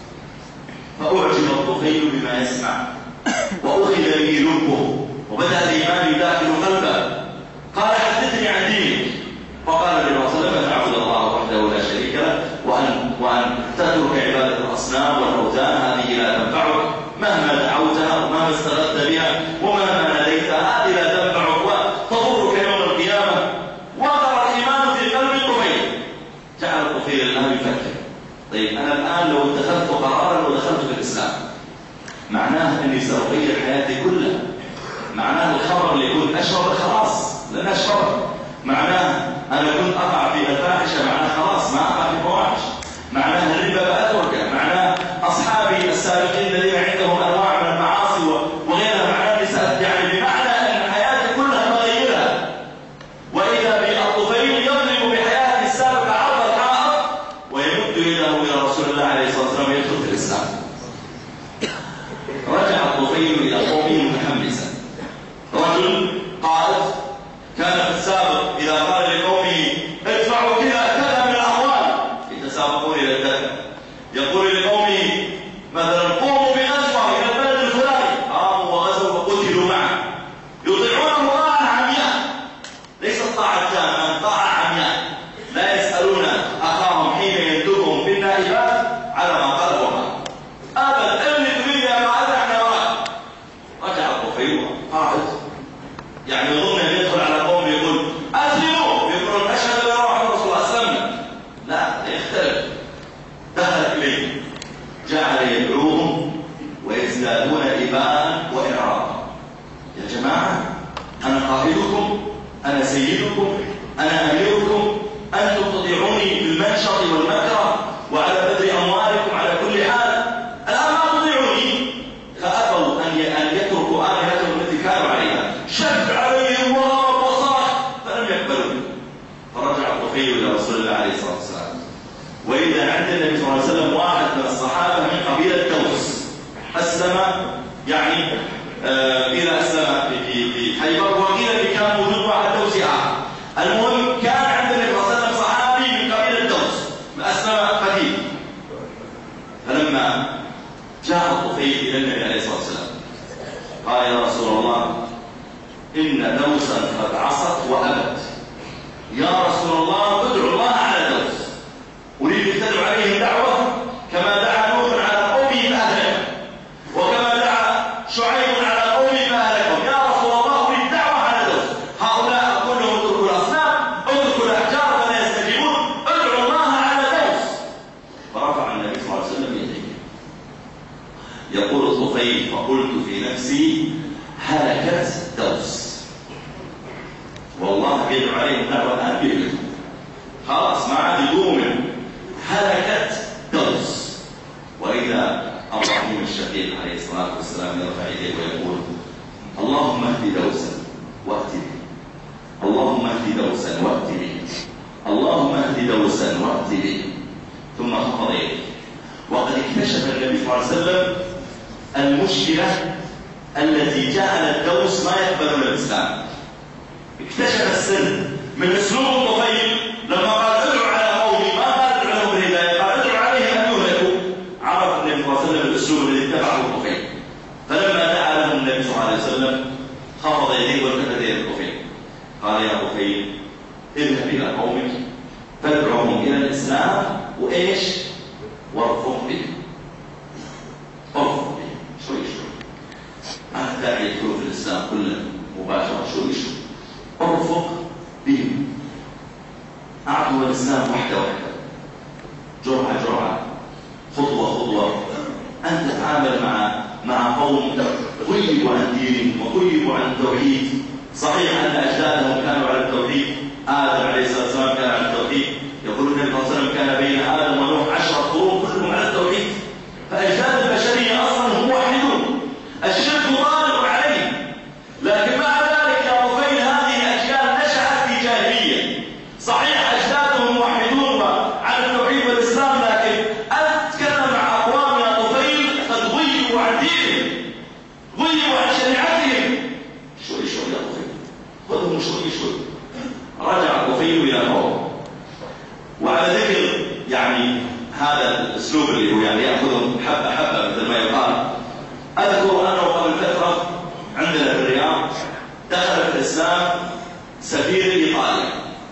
فأعجب الطفيل بما يسمع وأخذ به لبه وبدأ الإيمان يداخل قلبه. قال: حدثني عن دينك. فقال النبي صلى الله عليه وسلم: تعبد الله وحده لا شريك له، وأن وأن تترك عبادة الأصنام والأوثان، هذه لا تنفعك مهما دعوتها ومهما استغلت بها ومهما ناديتها، هذه لا تنفعك وتضرك يوم القيامة. وقر الإيمان في قلب الطفيل، جعل الطفيل الآن يفكر: طيب أنا الآن لو اتخذت قرارا ودخلت في الإسلام، معناه أني سأغير حياتي كلها، معناه الخمر اللي يكون أشرب خلاص لن أشرب، معناه أنا كنت أقع في الفاحشة، معناه خلاص ما أقع في فواحش، معناه الربا بأتركه، معناه أصحابي السابقين الذين عندهم أنواع من المعاصي وغيرها، معناه نساء، يعني بمعنى أن حياتي كلها مغيرها. وإذا بالطفيل يضرب بحياته السابقة عرض الحائط ويمد يده إلى رسول الله عليه الصلاة والسلام يدخل في الإسلام. رجع الطفيل إلى قومه متحمسا، رجل قائد كان في السابق إذا قال لقومه ادفعوا كذا كذا من الأموال يتسابقون إلى الدفع، يقول لقومه مثلا قوموا بغزوة إلى البلد الفلاني، قاموا وغزوا وقتلوا معه، يطيعونه طاعة عمياء، ليست طاعة تامة، طاعة عمياء، لا يسألون أخاهم حين يندبهم في النائبات على ما قال وقال، أبد اللي تريد يا قائد احنا وراك. رجع الطفيل قائد يعني يظن أن يدخل على قوم يقول أسلموا، يقولون أشهد أن لا إله إلا الله أسلمنا، لا يختلف. دخل إليه جعل يدعوهم ويزدادون إباء وإعراضا: يا جماعة أنا قائدكم، أنا سيدكم، أنا أميركم، أنتم تطيعوني بالمنشط والمكره وعلى بذل أموالكم على كل حال، الآن ما تطيعوني. فأبوا أن يتركوا آلهتهم التي كانوا عليها، شد عليهم وغضب وصاح فلم يقبلوا. فرجع الطفيل إلى رسول الله عليه الصلاة والسلام، وإذا عند النبي صلى الله عليه وسلم واحد من الصحابة من قبيلة دوس أسلم، يعني آه إذا أسلم في في حيبر، وقيل اللي كان موجود واحد دوسي آخر. المهم كان عند النبي صلى الله عليه وسلم صحابي من قبيلة دوس أسلم قديم. فلما جاء الطفيل إلى النبي عليه الصلاة والسلام قال: يا رسول الله إن دوسا قد عصت وأبت، يا رسول الله ادعو الله على دوس، أريد أن تدعو عليهم دعوة كما دعا نوح على قومه فأهلكهم، وكما دعا شعيب على قومه فأهلكهم، يا رسول الله أريد دعوة على دوس، هؤلاء أقول لهم اتركوا الأصنام، اتركوا الأحجار فلا يستجيبون، ادعوا الله على دوس. فرفع النبي صلى الله عليه وسلم يديه. يقول الطفيل: فقلت في نفسي هلكت دوس، والله يدعو عليهم دعوة الآن بيهم خلاص ما عاد يقوموا. هلكت دوس. وإذا إبراهيم الشقيق عليه الصلاة والسلام يرفع يديه ويقول اللهم اهد دوسا وأت به، اللهم اهد دوسا وأت به، اللهم اهد دوسا وأت به، ثم خفض يديه. وقد اكتشف النبي صلى الله عليه وسلم المشكلة التي جعلت دوس ما يقبلون الإسلام. اكتشف السر من اسلوب الطفيل لما قال ادعو على قومي، ما قال ادعو لهم بالهداية، قال ادعو عليهم أن يهلكوا. عرف النبي صلى الله عليه وسلم الأسلوب الذي اتبعه الطفيل، فلما دعا له النبي صلى الله عليه وسلم خفض يديه والتفت إلى الطفيل قال يا طفيل اذهب إلى قومك فادعوهم إلى الإسلام وإيش؟ وارفق بهم، ارفق بهم شوي شوي، ما داعي يدخلوا في الإسلام كله مباشرة، شوي شوي، ارفق بهم، أعطوا الإسلام واحدة واحدة، جرعة جرعة، خطوة خطوة. أن تتعامل مع مع قوم غيبوا عن دينهم وغيبوا عن التوحيد. صحيح أن أجدادهم كانوا على التوحيد، آدم عليه الصلاة والسلام كان على التوحيد، يقول النبي صلى الله عليه وسلم كان بين آدم ونوح عشرة قرون كلهم على التوحيد، فأجداد البشرية أصلا هم موحدون، الشرك ضارب عليه. لكن مع ذلك يا طفيل هذه الأجيال نشأت في جاهلية، صحيح أجدادهم موحدون على التوحيد والإسلام، لكن أنت تتكلم مع أقوام يا طفيل قد غيبوا عن دينهم، غيبوا عن شريعتهم. شوي شوي يا طفيل، خذهم شوي شوي. رجع الطفيل إلى قومه. وعلى ذكر يعني هذا الأسلوب اللي هو يعني يأخذهم حبة حبة مثل ما يقال، أذكر أنه قبل فترة عندنا في الرياض دخل في الإسلام سفير إيطاليا.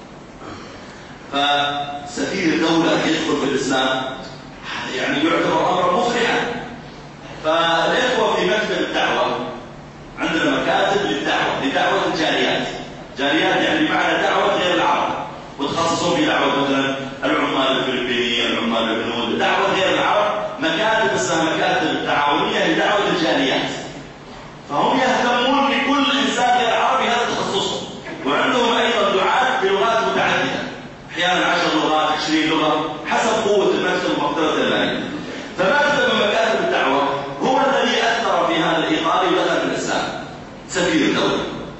فسفير الدولة يدخل في الإسلام يعني يعتبر أمرا مفرحا. فالإخوة في مكتب الدعوة عندنا مكاتب للدعوة لدعوة الجاليات، جاليات يعني بمعنى دعوة غير العرب، وتخصصون في دعوة مثلا العمال الفلبينيين، العمال الهنود، دعوة غير العرب، مكاتب اسمها مكاتب التعاونية لدعوة الجاليات. فهم يهتمون بكل إنسان غير عربي هذا تخصصه، وعندهم أيضا دعاة بلغات متعددة، أحيانا عشر لغات، عشرين لغة، حسب قوة المكتب ومقدرة المالية. فمكتب مكاتب الدعوة هو الذي أثر في هذا الإيطالي ودخل في الإسلام، سفير الدولة.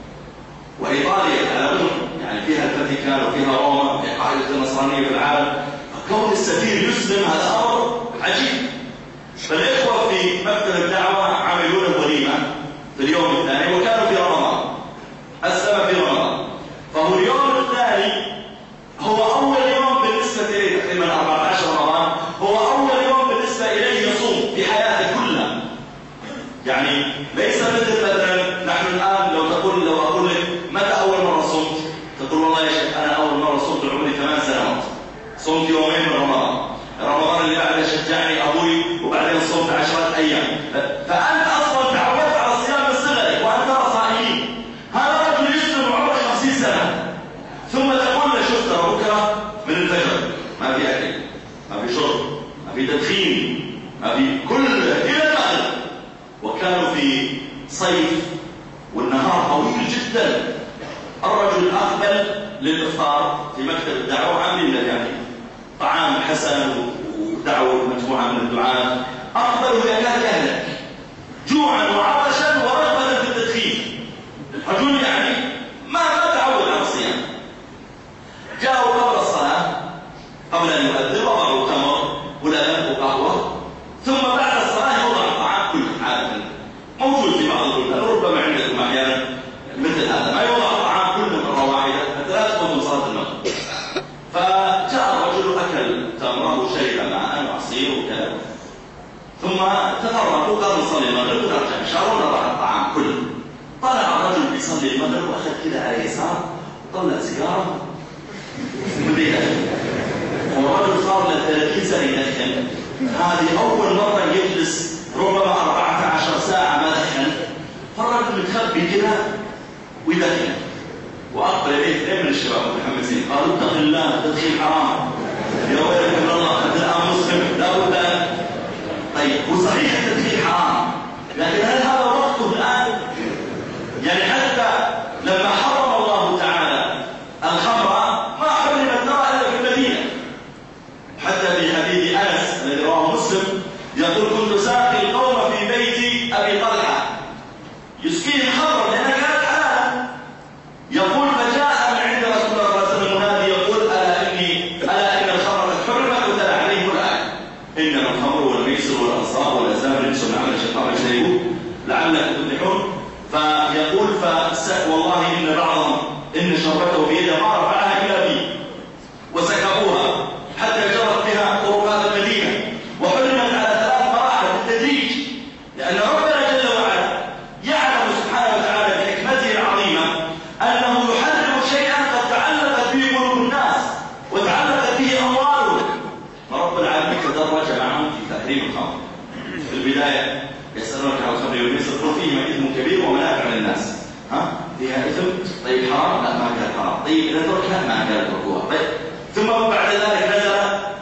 وإيطاليا على الرغم يعني فيها الفاتيكان وفيها روما وفيها قاعدة النصرانية في العالم، فكون السفير يسلم هذا أمر عجيب. فالإخوة في مكتب الدعوة عملوا له وليمة في اليوم الثاني، وكانوا في رمضان، أسلم في رمضان. فهو اليوم الثاني هو أول يوم بالنسبة إليه، تقريبا أربعة عشر رمضان هو أول يوم بالنسبة إليه يصوم في حياته كلها. يعني ليس مثل مثلا نحن الآن لو تقول لو أقول لك متى أول مرة صمت؟ تقول والله يا شيخ أنا أول مرة صمت عمري ثمان سنوات، صمت يومين من رمضان، رمضان اللي بعده شجعني أبوي وبعدين صمت عشرة أيام. فأنت أصلا تعودت على الصيام من صغرك وأنت ترى صائمين. هذا رجل يسلم عمره خمسين سنة ثم تقول له شفت بكرة من الفجر ما في أكل، ما في شرب، ما في تدخين، ما في كل إلى المغرب. وكانوا في صيف والنهار طويل جدا. الرجل أقبل للإفطار في مكتب الدعوة، عاملين له يعني طعام حسن ودعوة مجموعة من الدعاة، أقبلوا يكاد يهلك جوعا وعطشا ورغبة في التدخين. رجل يعني ما ما تعود على الصيام. جاءوا قبل الصلاة، قبل أن يؤذن وضعوا تمر ولبن وقهوة، ثم بعد الصلاة يوضع الطعام كله عادة موجود في بعض البلدان، ربما عندكم أحيانا مثل هذا، ما يوضع الطعام كله مرة واحدة حتى لا تقوم صلاة المغرب. فجاء الرجل أكل تمره وشرب ماء وعصير وكذا، ثم تفرقوا قالوا نصلي المغرب ونرجع شهر ونضع الطعام كله. طلع الرجل يصلي المغرب وأخذ كذا على اليسار وطلع سيجارة مدينة. والرجل صار له ثلاثين سنة يدخن، هذه أول مرة يجلس ربما أربعة عشر ساعة ما دخن. فالرجل متخبي كذا ويدخن، وأقبل إليه اثنين من الشباب المتحمسين قالوا اتق الله التدخين حرام، يا ويلك من الله أنت الآن مسلم لا بد أن. طيب وصحيح التدخين حرام، لكن هل هذا وقته الآن؟ يعني حتى لما حرم الله تعالى الخمر ما حرم النار إلا في المدينة، حتى في إنما الخمر والميسر والأنصاب والأزلام رجس من عمل الشيطان فاجتنبوه لعلكم تفلحون. فيقول فس والله إن بعضهم إن شربته بيده ما رفعها إلا بي وسكبوها حتى جرت بها طرقات المدينة وحرمت على ثلاث مراحل بالتدريج، لأن ربنا جل وعلا يعلم سبحانه وتعالى بحكمته العظيمة أنه يحرم شيئا قد تعلقت به قلوب الناس وتعلقت به أموالهم، فرب العالمين تدرج معهم في تحريم الخمر. في البداية يسألونك عن الخمر والميسر قل فيهما إثم كبير ومنافع للناس. ها فيها إثم، طيب حرام؟ لا ما كان حرام. طيب نتركها؟ ما كان تركوها. طيب ثم بعد ذلك نزل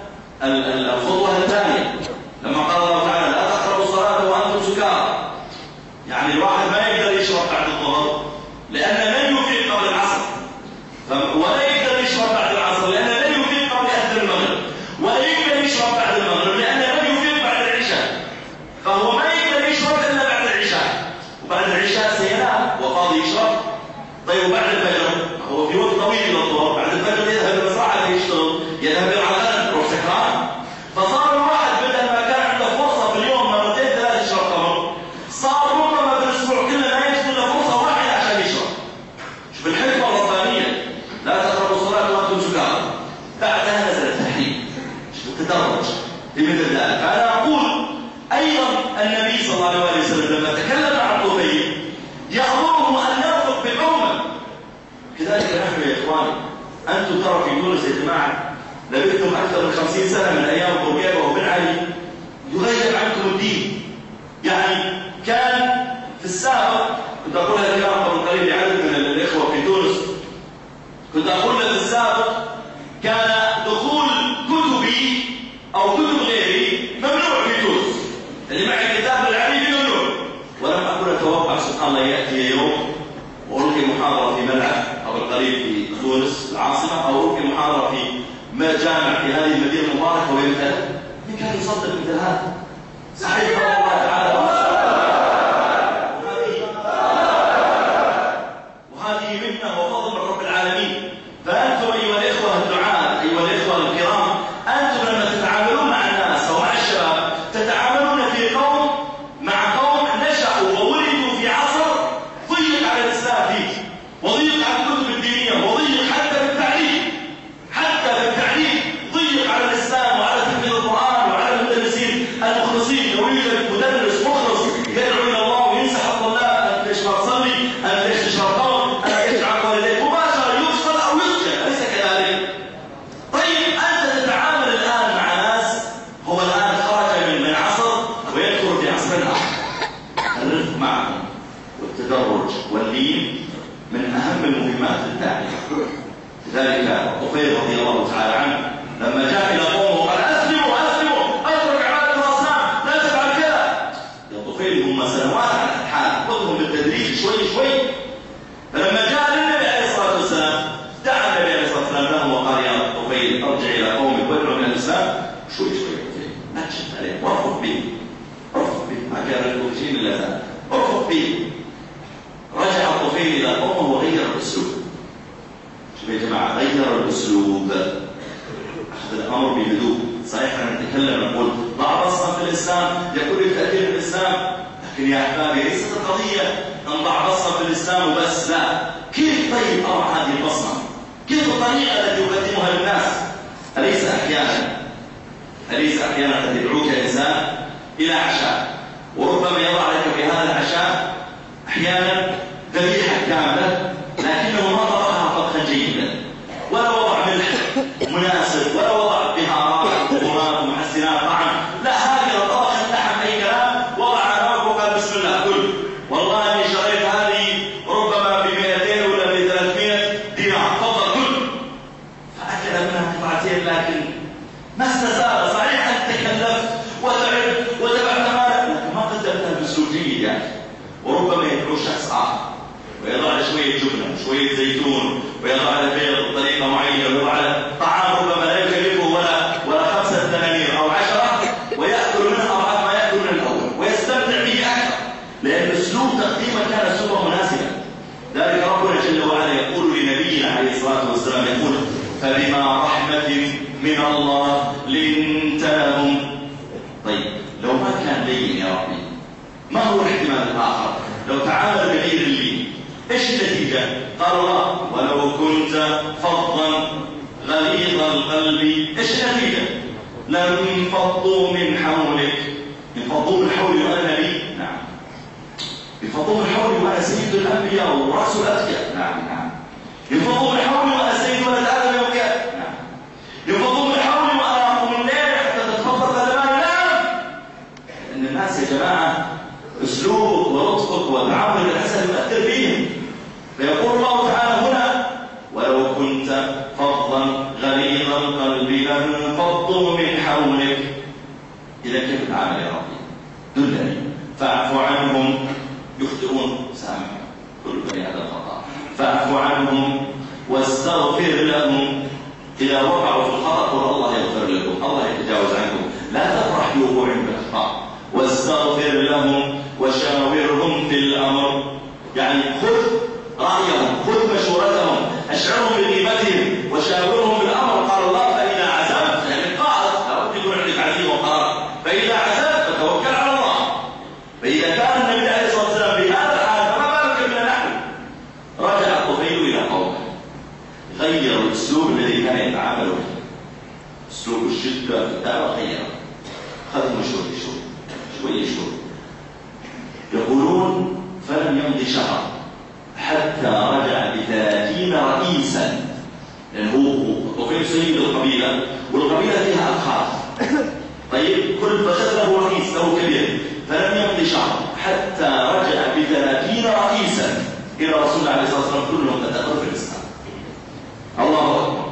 الخطوة الثانية لما قال الله تعالى لا تقربوا الصلاة وأنتم سكارى، يعني الواحد ما يقدر يشرب بعد الظهر لأن لن يفيق قبل العصر، ولا يقدر يشرب بعد العصر لأن لن يفيق قبل أذان المغرب، ولا يقدر يشرب بعد المغرب لأن لن يفيق بعد العشاء، فهو ما يقدر يشرب إلا بعد العشاء، وبعد العشاء سينام وفاضي يشرب. طيب وبعد الفجر هو في وقت طويل للظهر، بعد الفجر يذهب المزرعة يشتغل، يذهب العمل يروح سكران. فصار الواحد بدل ما كان عنده فرصة في اليوم مرتين ثلاث يشرب خمر، صار ربما في الأسبوع كله ما يجد إلا فرصة واحدة عشان يشرب. شوف الحكمة الربانية، لا تقربوا الصلاة وأنتم سكارى. بعدها نزل التحريم، شوف التدرج بمثل ذلك. فأنا أقول أيضا النبي صلى الله عليه وسلم لما تكلم عن الطفيل يأمره أن يرفق بقومه. كذلك نحن يا إخواني، أنتم ترى في تونس يا جماعة لبثتم أكثر من خمسين سنة من أيام قريبة وبن علي يغيب عنكم الدين. يعني كان في السابق، كنت أقول هذا الكلام قبل قليل لعدد من الإخوة في تونس، كنت أقول في السابق كان دخول كتبي أو كتب غيري ممنوع في تونس، اللي معي كتاب العربي ممنوع. ولم أكن أتوقع سبحان الله يأتي يوم وألقي محاضرة في ملعب قبل قليل في تونس العاصمة، أو ألقي محاضرة في جامع في هذه المدينة المباركة ويمتلئ. من كان يصدق مثل هذا؟ صحيح الله تعالى. وهذه منة وفضل من رب العالمين. فأنتم أيها الإخوة الدعاة، أيها الإخوة الكرام، أنتم لما تتعاملون مع الناس أو مع الشباب تتعاملون في قوم مع قوم نشأوا وولدوا في عصر ضيق على الإسلام فيه، وضيق على الكتب الدينية، وضيق حتى في التعليم، حتى في التعليم ضيق على الإسلام وعلى تحفيظ القرآن وعلى المدرسين المخلصين. لو يوجد مدرس مخلص يدعو إلى الله وينصح الطلاب أن ليش ما تصلي، أن ليش تشرب خمر، أن ليش تعاق والديك، مباشرة يفصل أو يسجن، أليس كذلك؟ طيب أنت تتعامل الآن مع ناس هو الآن خرج من من عصر ويدخل في عصر آخر. الرفق معهم والتدرج واللين من أهم المهمات للداعية. لذلك طفيل رضي الله تعالى عنه لما جاء إلى قومه وقال أسلموا أسلموا أترك عبادة الأصنام لا تفعل كذا. يا طفيل هم سنوات على الحال، خذهم بالتدريج شوي شوي. فلما جاء للنبي عليه الصلاة والسلام دعا النبي عليه الصلاة والسلام له وقال يا طفيل ارجع إلى قومك وادعو من الإسلام شوي شوي. لا تشد عليه وارفق به، ارفق به، ما كان لكم شيء إلا ذلك، ارفق به. رجع الطفيل إلى قومه وغير الأسلوب. شوف يا جماعة، غير الأسلوب، أخذ الأمر بهدوء. صحيح أن نتكلم نقول ضع بصمة في الإسلام، يكون التأثير في الإسلام، لكن يا أحبابي ليست القضية أن ضع بصمة في الإسلام وبس، لا. كيف طيب أضع هذه البصمة؟ كيف الطريقة التي يقدمها للناس؟ أليس أحيانا أليس أحيانا قد يدعوك إنسان إلى عشاء، وربما يضع لك في هذا العشاء أحيانا ذبيحة كاملة لكنه ما طبخها طبخا جيدا، ولا وضع ملح مناسب، ولا وضع بهارات وبهارات ومحسنات طعم، لا، هكذا طبخ اللحم أي كلام، وضع نار وقال بسم الله كل. والله إني شريت هذه ربما ب مئتين ولا ب ثلاثمئة دينار، تفضل كل. فأكل منها قطعتين لكن ما استزال. صحيح أنت تكلفت وتعبت ودفعت مالك، لكن ما قدمتها بأسلوب جيد يعني. وربما يدعو شخص آخر ويضع له شوية جبنة وشوية زيتون ويضع له بيض بطريقة معينة ويضع له طعام ربما لا يكلفه ولا ولا خمسة دنانير أو عشرة، ويأكل منه أضعاف ما يأكل من الأول ويستمتع به أكثر، لأن أسلوب تقديمه كان أسلوبا مناسبا. ذلك ربنا جل وعلا يقول لنبينا عليه الصلاة والسلام، يقول فبما رحمة من الله لنت لهم لين يا ربي؟ ما هو الاحتمال الآخر؟ لو تعامل بغير اللين إيش النتيجة؟ قال الله ولو كنت فظا غليظ القلب، إيش النتيجة؟ لانفضوا من حولك. ينفضوا من حولي وأنا نبي؟ نعم. ينفضوا من حولي وأنا سيد الأنبياء ورأس الأتقياء؟ نعم نعم. ينفضوا من حولي وأنا سيد ولد آدم وكيان؟ نعم. ينفضوا من حولي وأنا أقوم الليل حتى تتفضل قدماي؟ نعم. لأن الناس يا جماعة أسلوبك ولطفك وتعاملك الحسن يؤثر فيهم. فيقول الله تعالى هنا ولو كنت فظا غليظ القلب لانفضوا من حولك. إذا كيف تعامل يا ربي؟ دلني. فاعف عنهم، يخطئون سامح كل بني هذا الخطأ، فاعف عنهم واستغفر لهم. إذا وقعوا في الخطأ قل الله يغفر لكم، الله يتجاوز عنكم، لا تفرح بوقوعهم بالأخطاء. واستغفر لهم وشاورهم في الأمر، يعني خذ رأيهم، خذ مشورتهم، أشعرهم بقيمتهم وشاورهم بالأمر. قال الله فإذا عزمت، يعني قال لابد يكون عندك عزيمة وقرار، فإذا عزمت فتوكل على الله. فإذا كان النبي عليه الصلاة والسلام بهذا الحال فما بالك بنا نحن. رجع الطفيل إلى قومه، غير الأسلوب الذي كان يتعامل به، أسلوب الشدة في الدعوة غيره، خذوا شوي شوي شوي شوي. يقولون فلم يمضي شهر حتى رجع بثلاثين رئيسا، لأنه هو طفيل سيد القبيلة والقبيلة فيها أخاذ. طيب كل فخذ له رئيس له كبير، فلم يمضي شهر حتى رجع بثلاثين رئيسا إلى رسول الله عليه الصلاة والسلام كلهم تدخلوا في الإسلام. الله أكبر.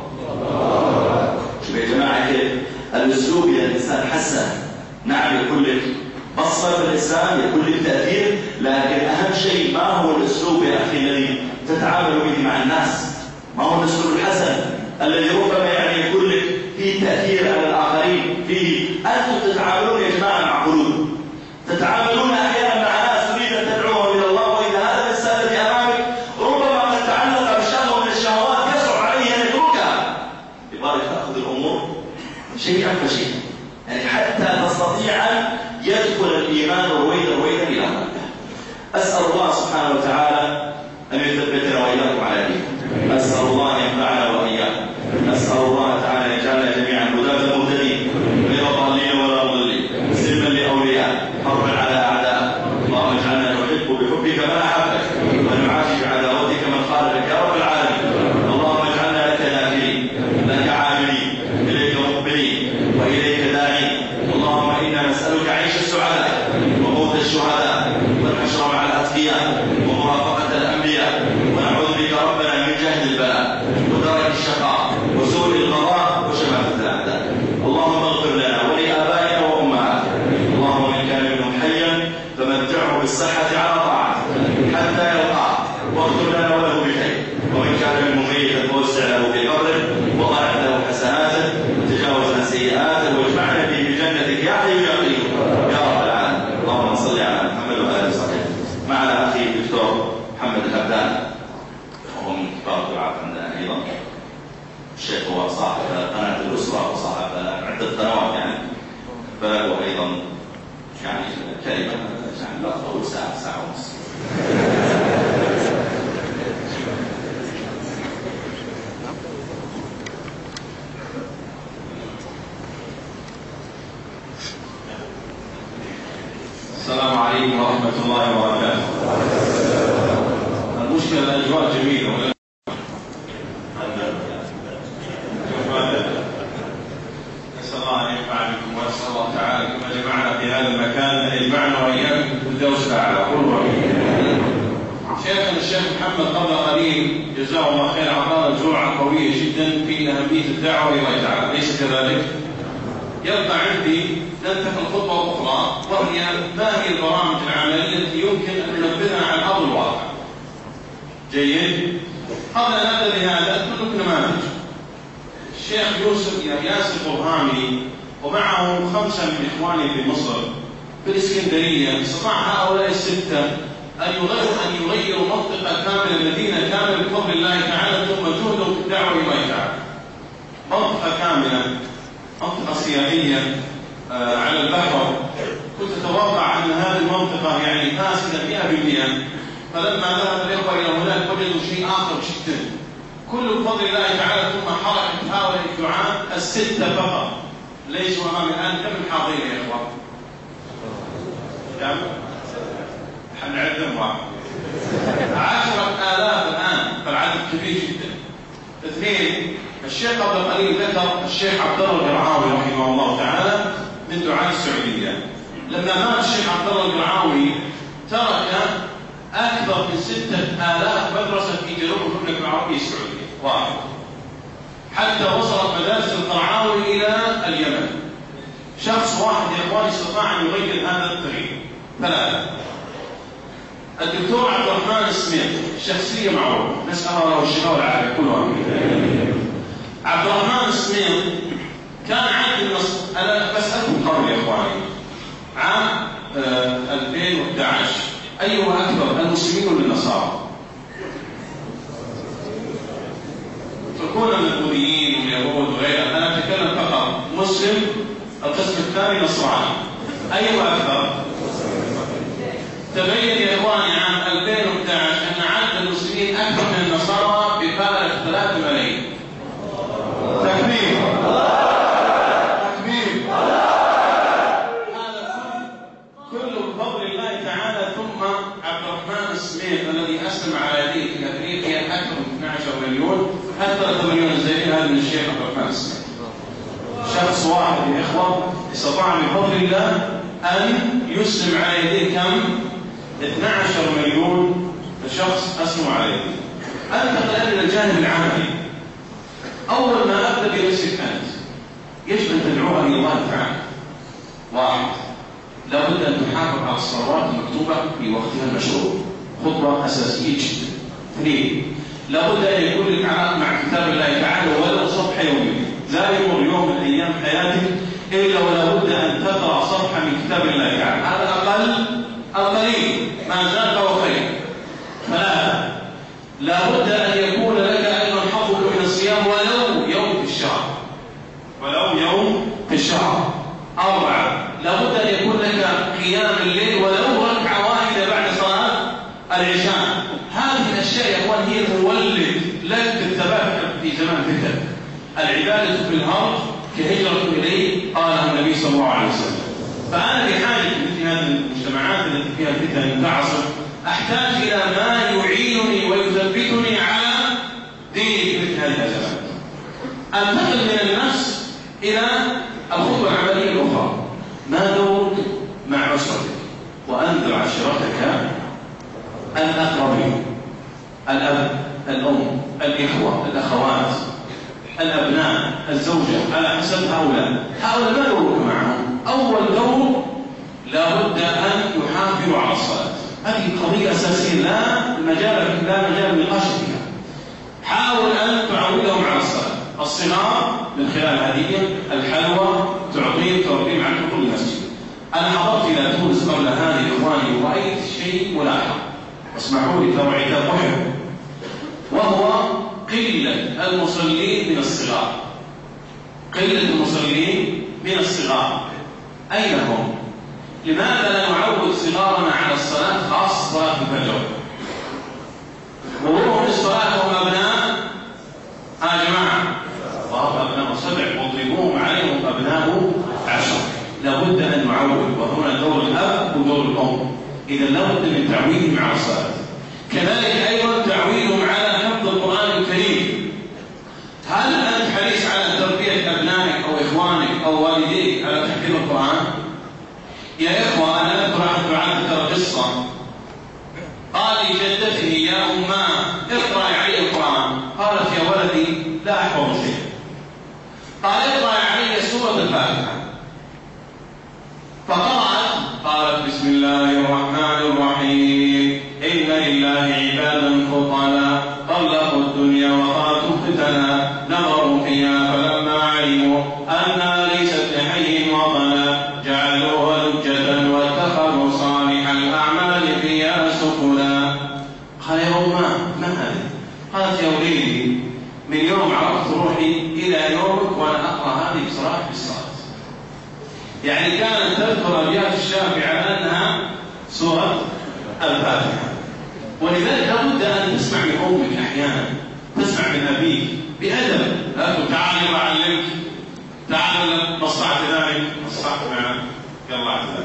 شوف يا جماعة كيف الأسلوب إذا الإنسان حسن. نعم يكون لك بصمة في الإسلام، يكون لك تأثير، لكن أهم شيء ما هو الأسلوب يا أخي الذي تتعامل به مع الناس؟ ما هو الأسلوب الحسن الذي ربما يعني يكون لك فيه تأثير على الآخرين؟ فيه أنتم تتعاملون يا جماعة مع قلوب، تتعاملون أحيانا مع ناس تريد أن تدعوهم إلى الله، وإذا هذا الإنسان الذي أمامك ربما قد تعلق بشهوة من الشهوات يصعب عليه أن يتركها، يبغى تأخذ الأمور شيئا فشيئا، يعني حتى تستطيع أن يدخل الإيمان رويدا رويدا إلى قلبه. أسأل الله سبحانه وتعالى أن يثبتنا وإياكم على دينه. أسأل الله أن ينفعنا وإياكم. أسأل الله تعالى أن يجعلنا جميعا هداة مهتدين غير ضالين ولا مضلين، سلما لأولياء، حربا على أعداء. اللهم اجعلنا نحب بحبك من أحبك ونعادي بعداوتك من خالفك يا رب العالمين. اللهم اجعلنا لك ناكرين، لك عاملين، إليك مقبلين وإليك داعين. اللهم إنا نسألك عيش السعداء وموت الشهداء والحشر مع الأتقياء ومرافقة الأنبياء، ونعوذ بك ربنا من جهد البلاء ودرك الشقاء وسوء القضاء وشماتة الأعداء. اللهم اغفر لنا ولآبائنا وأمهاتنا. اللهم إن كان منهم حيا فمتعه بالصحة على طاعته حتى يلقاه، واغفر لنا وله بخير. ومن كان منهم ميتا فوسع له في قبره وضاعف له حسناته وتجاوز عن سيئاته واجمعنا به بجنتك يا حي يا قيوم يا رب العالمين. اللهم صل على محمد وآله وصحبه. معنا أخي الدكتور محمد الهبدان، وهو من كبار الدعاة عندنا أيضا. الشيخ هو صاحب قناة الأسرة وصاحب عدة قنوات يعني، فله أيضا يعني كلمة يعني لا تطول ساعة ساعة ونص. السلام عليكم ورحمة الله وبركاته. المشكلة الأجواء جميلة ولا نسأل الله أن ينفع بكم، ونسأل الله تعالى كما جمعنا في هذا المكان أن يجمعنا وإياكم في الفردوس الأعلى. قولوا شيخنا الشيخ محمد قبل قليل جزاه الله خير أعطانا جرعة قوية جدا في أهمية الدعوة إلى الله تعالى، أليس كذلك؟ يبقى عندي ننتقل خطوة أخرى، وهي ما هي البرامج العملية التي يمكن أن ننفذها على أرض الواقع. جيد؟ قبل أن نبدأ بهذا أذكر لكم نماذج. الشيخ يوسف ياسر البرهامي ومعه خمسة من إخواني في مصر في الإسكندرية، استطاع هؤلاء الستة أن يغيروا أن يغيروا منطقة كاملة، المدينة كاملة بفضل الله تعالى، ثم جهدوا في الدعوة إلى الله تعالى. منطقة كاملة، منطقة سياحية آه على البحر، كنت أتوقع أن هذه المنطقة يعني فاسدة مئة بالمئة، فلما ذهب الإخوة إلى هناك وجدوا شيء آخر جدا. كل بفضل الله تعالى ثم حركة هؤلاء الدعاة الستة فقط ليسوا أمام الآن. كم الحاضرين يا إخوة؟ كم؟ حنعدهم واحد. عشرة آلاف الآن، فالعدد كبير جدا. اثنين، الشيخ قبل قليل ذكر الشيخ عبد الله القرعاوي رحمه الله تعالى من دعاة السعودية. لما مات الشيخ عبد الله القرعاوي ترك أكثر من ستة آلاف مدرسة في جنوب المملكة العربية السعودية واحد، حتى وصلت مدارس القرعاوي إلى اليمن. شخص واحد يا إخواني استطاع أن يغير هذا الطريق. ثلاثة، الدكتور عبد الرحمن السميط شخصية معروفة، نسأل الله والشفاء والعافية كلهم. عبد الرحمن السميط كان عند النصر، أنا بسألكم قبل يا إخواني، عام ألفين وأحد عشر أيها أكبر، المسلمين ولا النصارى؟ تكون البوذيين واليهود وغيرها، أنا أتكلم فقط مسلم، القسم الثاني نصراني. أيها أكبر؟ تبين يا إخواني عام ألفين وأحد عشر أن عدد المسلمين أكثر من النصارى بفارق ثلاثة ملايين. تكبير تكبير. هذا كله بفضل الله تعالى. ثم عبد الرحمن السميط الذي أسلم على يديه في أفريقيا أكثر من اثني عشر مليون، هذا ثلاثة مليون الزائرين هذا من الشيخ عبد الرحمن السميط. شخص واحد يا إخوة استطاع بفضل الله أن يسلم على يديه كم؟ اثني عشر مليون شخص أسلموا على يديه. أنتقل إلى الجانب العملي. أول ما أبدأ بنفسك أنت، يجب أن تدعوها إلى الله تعالى. واحد، لابد أن تحافظ على الصلوات المكتوبة في وقتها المشروع، خطوة أساسية جدا. اثنين، لابد أن يكون لك علاقة مع كتاب الله تعالى ولو صفحة يومية. لا يمر يوم من أيام حياتك إلا ولا بد أن تقرأ صفحة من كتاب الله تعالى، هذا أقل القليل، ما زال فهو خير. ثلاثة، لابد أن يكون لك أيضا حظك من الصيام ولو يوم في الشهر، ولو يوم في الشهر. أربعة، لابد أن يكون لك قيام الليل ولو ركعة واحدة بعد صلاة العشاء. هذه الأشياء يا أخوان هي المولد لك الثبات في زمان الفتن. العبادة في الهرج كهجرة إليه قالها النبي صلى الله عليه وسلم. فأنا بحاجة مثل هذه المجتمعات التي فيها الفتن تعصر، أحتاج إلى ما يعينني ويثبتني على ديني في مثل هذه الأزمات. أنتقل من النفس إلى الخطوة العملية الأخرى. ما دورك مع أسرتك؟ وأنذر عشيرتك الأقربين، الأب، الأم، الإخوة، الأخوات، الأبناء، الزوجة، على حسب هؤلاء. هؤلاء ما دورك معهم؟ أول دور لابد أن يحافظوا على الصلاة. هذه قضية أساسية لا مجال لا مجال للنقاش فيها. حاول أن تعودهم على الصلاة. الصغار من خلال الهدية، الحلوى، تعطيه ترغيب عن كل مسجد. أنا حضرت إلى تونس قبل هذه إخواني ورأيت شيء ملاحظ، اسمحوا لي ترى عتاب محب، وهو قلة المصلين من الصغار. قلة المصلين من الصغار أين هم؟ لماذا لا نعود صغارنا على الصلاة، خاصة صلاة الفجر؟ وهم الصلاة هم أبناء ها جماعة، وهم أبناء سبع واضربوهم عليهم أبناء عشر. لابد أن نعود، وهنا دور الأب ودور الأم. إذا لابد من تعويدهم على الصلاة. كذلك أيضا تعويدهم على حفظ القرآن الكريم. هل أنت حريص على تربية أبنائك أو إخوانك أو والديك على تحفيظ القرآن؟ يا إخوة، أنا أذكر عن دعاء ذكر قصة، قال لي جدته يا أماه اقرأ علي القرآن. قالت يا ولدي لا أحفظ شيء. قال اقرأ علي سورة الفاتحة. فقرأت، قالت بسم الله الرحمن الرحيم إن لله عبادا فطنا طلقوا الدنيا وخافوا فتنا نظروا فيها فلما علموا أنها ليست لحي وطنا جعلوها لجة واتخذوا صالح الأعمال فيها سفنا. قال يا أمه ما هذه؟ قالت يا وليدي من يوم عرفت روحي إلى يومك وأنا أقرأ هذه بصراحة بالصلاة. يعني كانت تذكر أبيات الشافعي الفاتحة. ولذلك لابد أن تسمع من أمك أحيانا، تسمع من أبيك بأدب، لا تقول تعال يلا أعلمك، تعال مصلحة ذلك، مصلحة معنا، يلا على ذلك.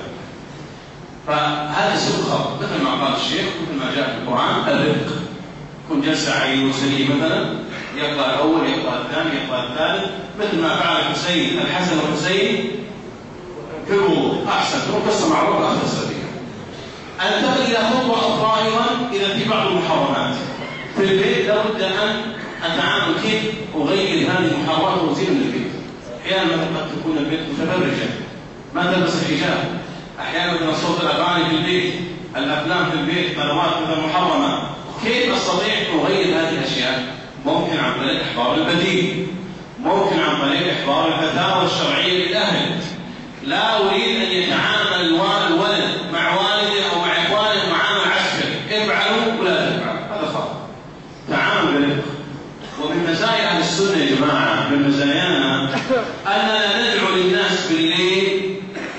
فهذا سوء خط، مثل ما قال الشيخ، مثل ما جاء في القرآن الرفق. كن جلسة عين وسليم مثلا، يقرأ الأول يقرأ الثاني يقرأ الثالث، مثل ما فعل الحسين الحسن والحسين في الوضوء، أحسن قصة معروفة أختصر فيها. أنتقل إلى خطوة أخرى أيضا، إلى في بعض المحرمات في البيت لابد أن أتعامل كيف أغير هذه المحرمات وأزيل من البيت. أحيانا قد تكون البيت متبرجة، ما تلبس الحجاب، أحيانا مثلا صوت الأغاني في البيت، الأفلام في البيت، قنوات مثلا محرمة. كيف أستطيع أن أغير هذه الأشياء؟ ممكن عن طريق إحضار البديل، ممكن عن طريق إحضار الفتاوى الشرعية للأهل. لا أريد أن يتعامل الولد مع والده أو مع إخوانه معاملة عسكري، افعلوا ولا تفعلوا، هذا خطأ. تعامل برفق. ومن مزايا أهل السنة يا جماعة، من مزايانا أننا ندعو للناس بالليل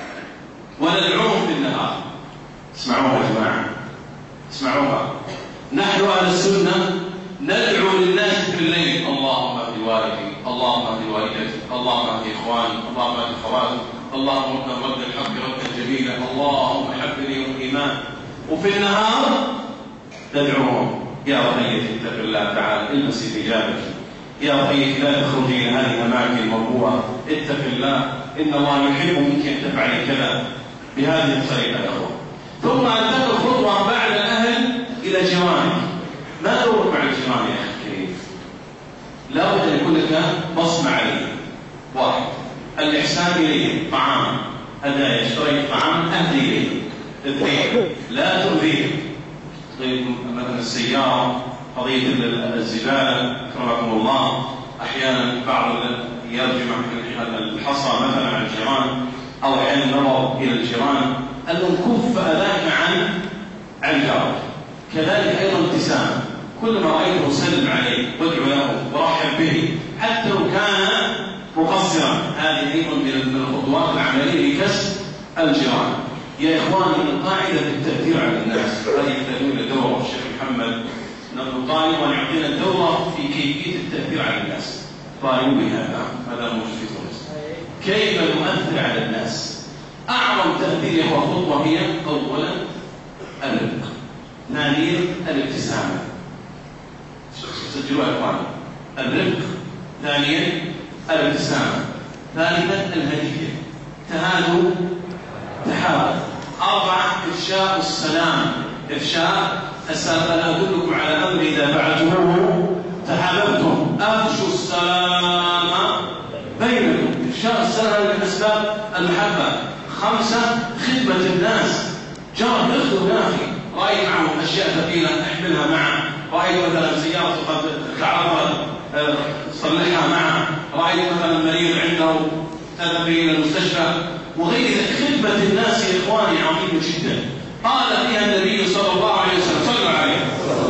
وندعوهم في النهار. اسمعوها يا جماعة، اسمعوها. نحن أهل السنة ندعو للناس في الليل: اللهم اهد والدي، اللهم اهد والدتي، اللهم اهد إخواني، اللهم اهد خواتي، اللهم رد الحق ردا جميلا، اللهم حبني الإيمان. وفي النهار تدعوهم: يا بني اتق الله تعالى، البسي ثيابك، يا بني لا تخرجي إلى هذه الأماكن المرفوعة، اتق الله، إن الله يحب منك أن تفعلي كذا، بهذه الطريقة يا أخوان. ثم أنتقل خطوة بعد الأهل إلى جيرانك. ما دورك مع الجيران يا أخي الكريم؟ لابد أن يكون لك بصمة عليه. واحد: الإحسان إليه، طعام، هدايا، اشتريت طعام أهدي إليه. اثنين: لا تؤذيه. طيب مثلا السيارة، قضية الزبالة، أكرمكم الله، أحيانا بعض يرجم الحصى مثلا عن الجيران، أو أحيانا النظر إلى الجيران، أن نكف أذاك عن عن جارك. كذلك أيضا ابتسامة، كلما رأيته سلم عليه وادعو له ورحب به حتى لو كان مقصرا. هذه أيضا من الخطوات العملية لكسب الجيران. يا إخواني، من قاعدة التأثير على الناس، هذه يحتاجون إلى دورة الشيخ محمد نبي طالب وأن يعطينا الدورة في كيفية التأثير على الناس. طالبوا بهذا، هذا موجود في تونس. كيف نؤثر على الناس؟ أعظم تأثير هو خطوة هي: أولا الرفق، ثانيا الابتسامة. سجلوا يا إخواني: الرفق، ثانيا الابتسامة، ثالثا الهدية، تهادوا تحابوا، أربعة إفشاء السلام، إفشاء السلام. ألا أدلكم على أمر إذا فعلتموه تحاببتم، أفشوا السلام بينكم. إفشاء السلام من أسباب المحبة. خمسة: خدمة الناس، جار يخدم يا أخي، رأيت معه أشياء ثقيلة احملها معه، رأيت مثلا سيارة قد تعرضت صلحها معه، رأيت مثلا مريض عنده تذهب إلى المستشفى وغير ذلك. خدمة الناس يا إخواني عظيمة جدا، قال فيها النبي صلى الله عليه وسلم: صلوا عليه.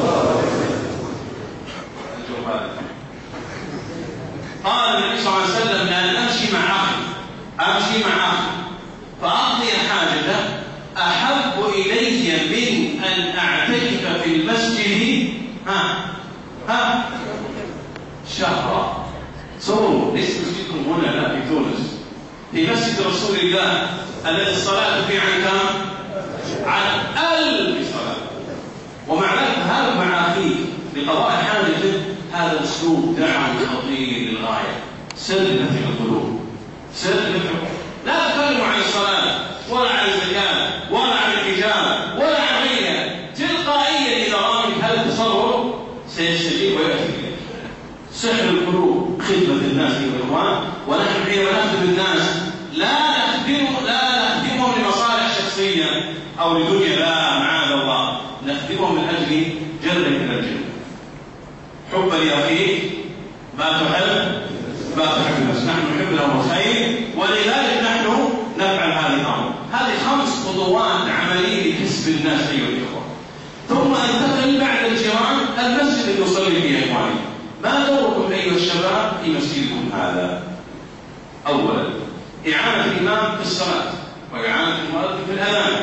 قال النبي صلى الله عليه وسلم: لأن أمشي مع أخي أمشي مع أخي فأقضي حاجته أحب إلي من أن أعتكف في المسجد ها ها شهرا. صوروا، ليس مسجدكم هنا، لا، في تونس، في مسجد رسول الله الذي الصلاة فيه عن كم؟ عن ألف صلاة. ومع ذلك هذا مع أخيه لقضاء حاجته. هذا أسلوب دعوي خطير للغاية. سر نفع القلوب، سر نفع. لا تتكلموا عن الصلاة ولا عن الزكاة ولا عن الحجاب ولا عن غيرها، تلقائيا إذا رأى هذا التصرف سيستجيب ويأتي إليه. سحر القلوب، خدمة الناس يا إخوان. ونحن حينما نخدم الناس لا نخدمهم لا نخدمهم لمصالح شخصية أو لدنيا، لا، معاذ الله، نخدمهم من أجل جرك إلى الجنة. حبا لأخيك ما تحب ما تحب نفسك. نحن نحب لهم الخير ولذلك نحن نفعل هذه الأمر. هذه خمس خطوات عملية لكسب الناس أيها الإخوة. ثم أنتقل بعد الجيران المسجد اللي نصلي فيه يا إخواني. ما دوركم أيها الشباب في مسجدكم هذا؟ أولا إعانة الإمام في الصلاة وإعانة المؤذن في الأذان.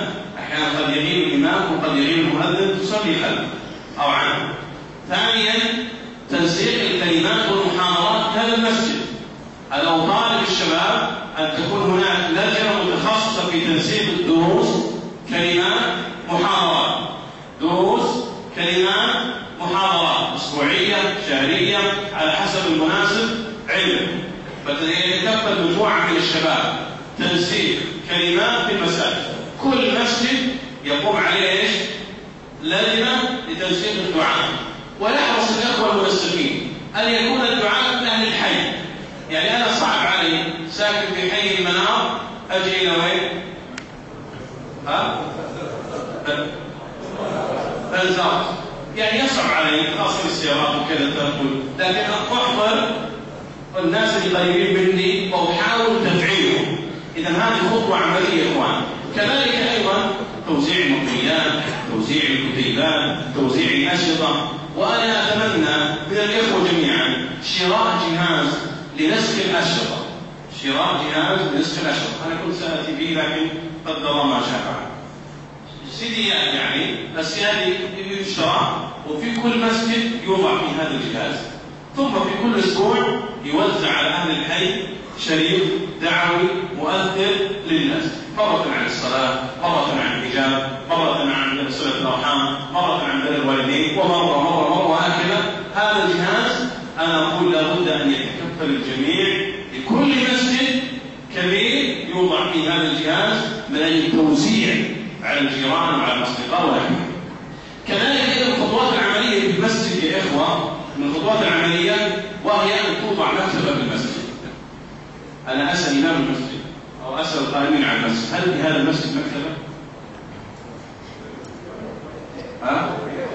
أحيانا قد يغيب الإمام وقد يغيب المؤذن تصلي خلفه أو عنه. ثانيا تنسيق الكلمات والمحاضرات في هذا المسجد. أنا أطالب الشباب أن تكون هناك لجنة متخصصة في تنسيق الدروس، كلمات، محاضرات، دروس، كلمات، محاضرات أسبوعية، شهرية، على حسب المناسب علم. فتتكفل مجموعة من الشباب تنسيق كلمات في المساجد. كل مسجد يقوم عليه ايش؟ لجنة لتنسيق الدعاء. ويحرص الإخوة المنسقين أن يكون الدعاء من أهل الحي. يعني أنا صعب علي ساكن في حي المنار أجي إلى وين؟ ها؟ بنزرت. يعني يصعب علي خاصة السيارات وكذا تدخل، لكن أحضر الناس اللي قريبين مني وأحاول تفعيلهم. إذا هذه خطوة عملية يا إخوان. كذلك أيضا توزيع المطويات، توزيع الكتيبات، توزيع الأشرطة. وأنا أتمنى من الإخوة جميعا شراء جهاز لنسخ الأشرطة. شراء جهاز لنسخ الأشرطة. أنا كنت سأتي به لكن قدر الله ما شاء فعل. سيديات يعني بس هذه يشترى وفي كل مسجد يوضع في هذا الجهاز. ثم في كل أسبوع يوزع على أهل الحي شريط دعوي مؤثر للناس، مرة عن الصلاة، مرة عن الحجاب، مرة عن صلة الأرحام، مرة عن بر الوالدين، ومرة مرة مرة وهكذا. هذا الجهاز أنا أقول لابد أن يتكفل الجميع لكل مسجد كبير يوضع في هذا الجهاز من أجل توزيع على الجيران وعلى الأصدقاء والأحباب. كذلك أيضا الخطوات العملية في المسجد يا إخوة، من الخطوات العملية وهي أن توضع مكتبة في المسجد. أنا أسأل إمام المسجد أو أسأل القائمين على المسجد، هل في هذا المسجد مكتبة؟ ها؟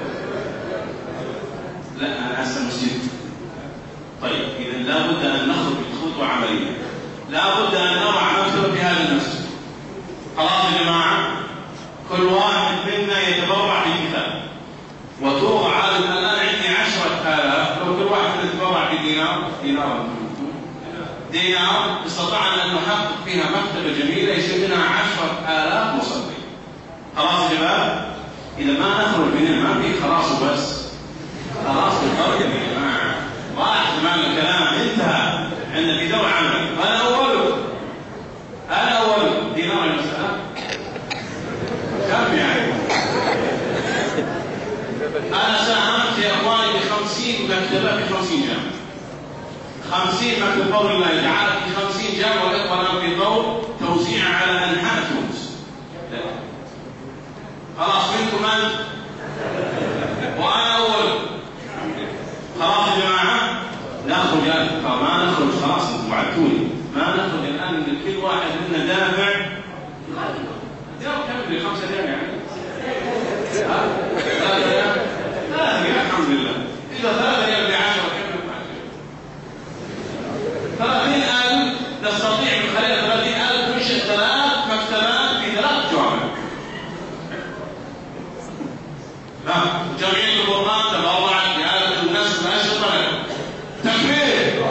لا، أنا أسأل المسجد. طيب إذا لا بد أن نخرج بخطوة عملية، لا بد أن نضع مكتبة في هذا المسجد. خلاص يا جماعة، كل واحد منا يتبرع بكتاب وتوضع هذا. الآن عندي عشرة آلاف، لو كل واحد يتبرع بدينار دينار دينار استطعنا أن نحقق فيها مكتبة جميلة يصير منها عشرة آلاف مصلي. خلاص يا شباب؟ إذا ما نخرج منها ما في خلاص وبس. خلاص بالضبط يا جماعة، راح زمان الكلام انتهى. عندنا في دور عمل. أنا أول أنا أول دينار المسألة كم يعني؟ أنا ساهمت يا إخواني بخمسين مكتبة في خمسين جامعة. خمسين مكتبة بقول الله تعالى في خمسين جامعة، والإخوة الآن في دور توزيع على أنحاء تونس. خلاص منكم من؟ وأنا أول. خلاص يا جماعة ناخذ الآن، ما نخرج خلاص أنتم وعدتوني، ما نخرج الآن من كل واحد منا دافع. دافع كم لي؟ خمسة دافع يعني؟ ها؟ ثلاثة دافع؟ ثلاثة الحمد لله. إذا ثلاثة ريال بعشرة كم بعشرة؟ ثلاثين ألف نستطيع من خلال ثلاثين ألف ننشئ ثلاث مكتبات في ثلاث جوامع. لا، جمعية القرآن تبرعت بهذا الناس الأشرطة لهم. تكبير!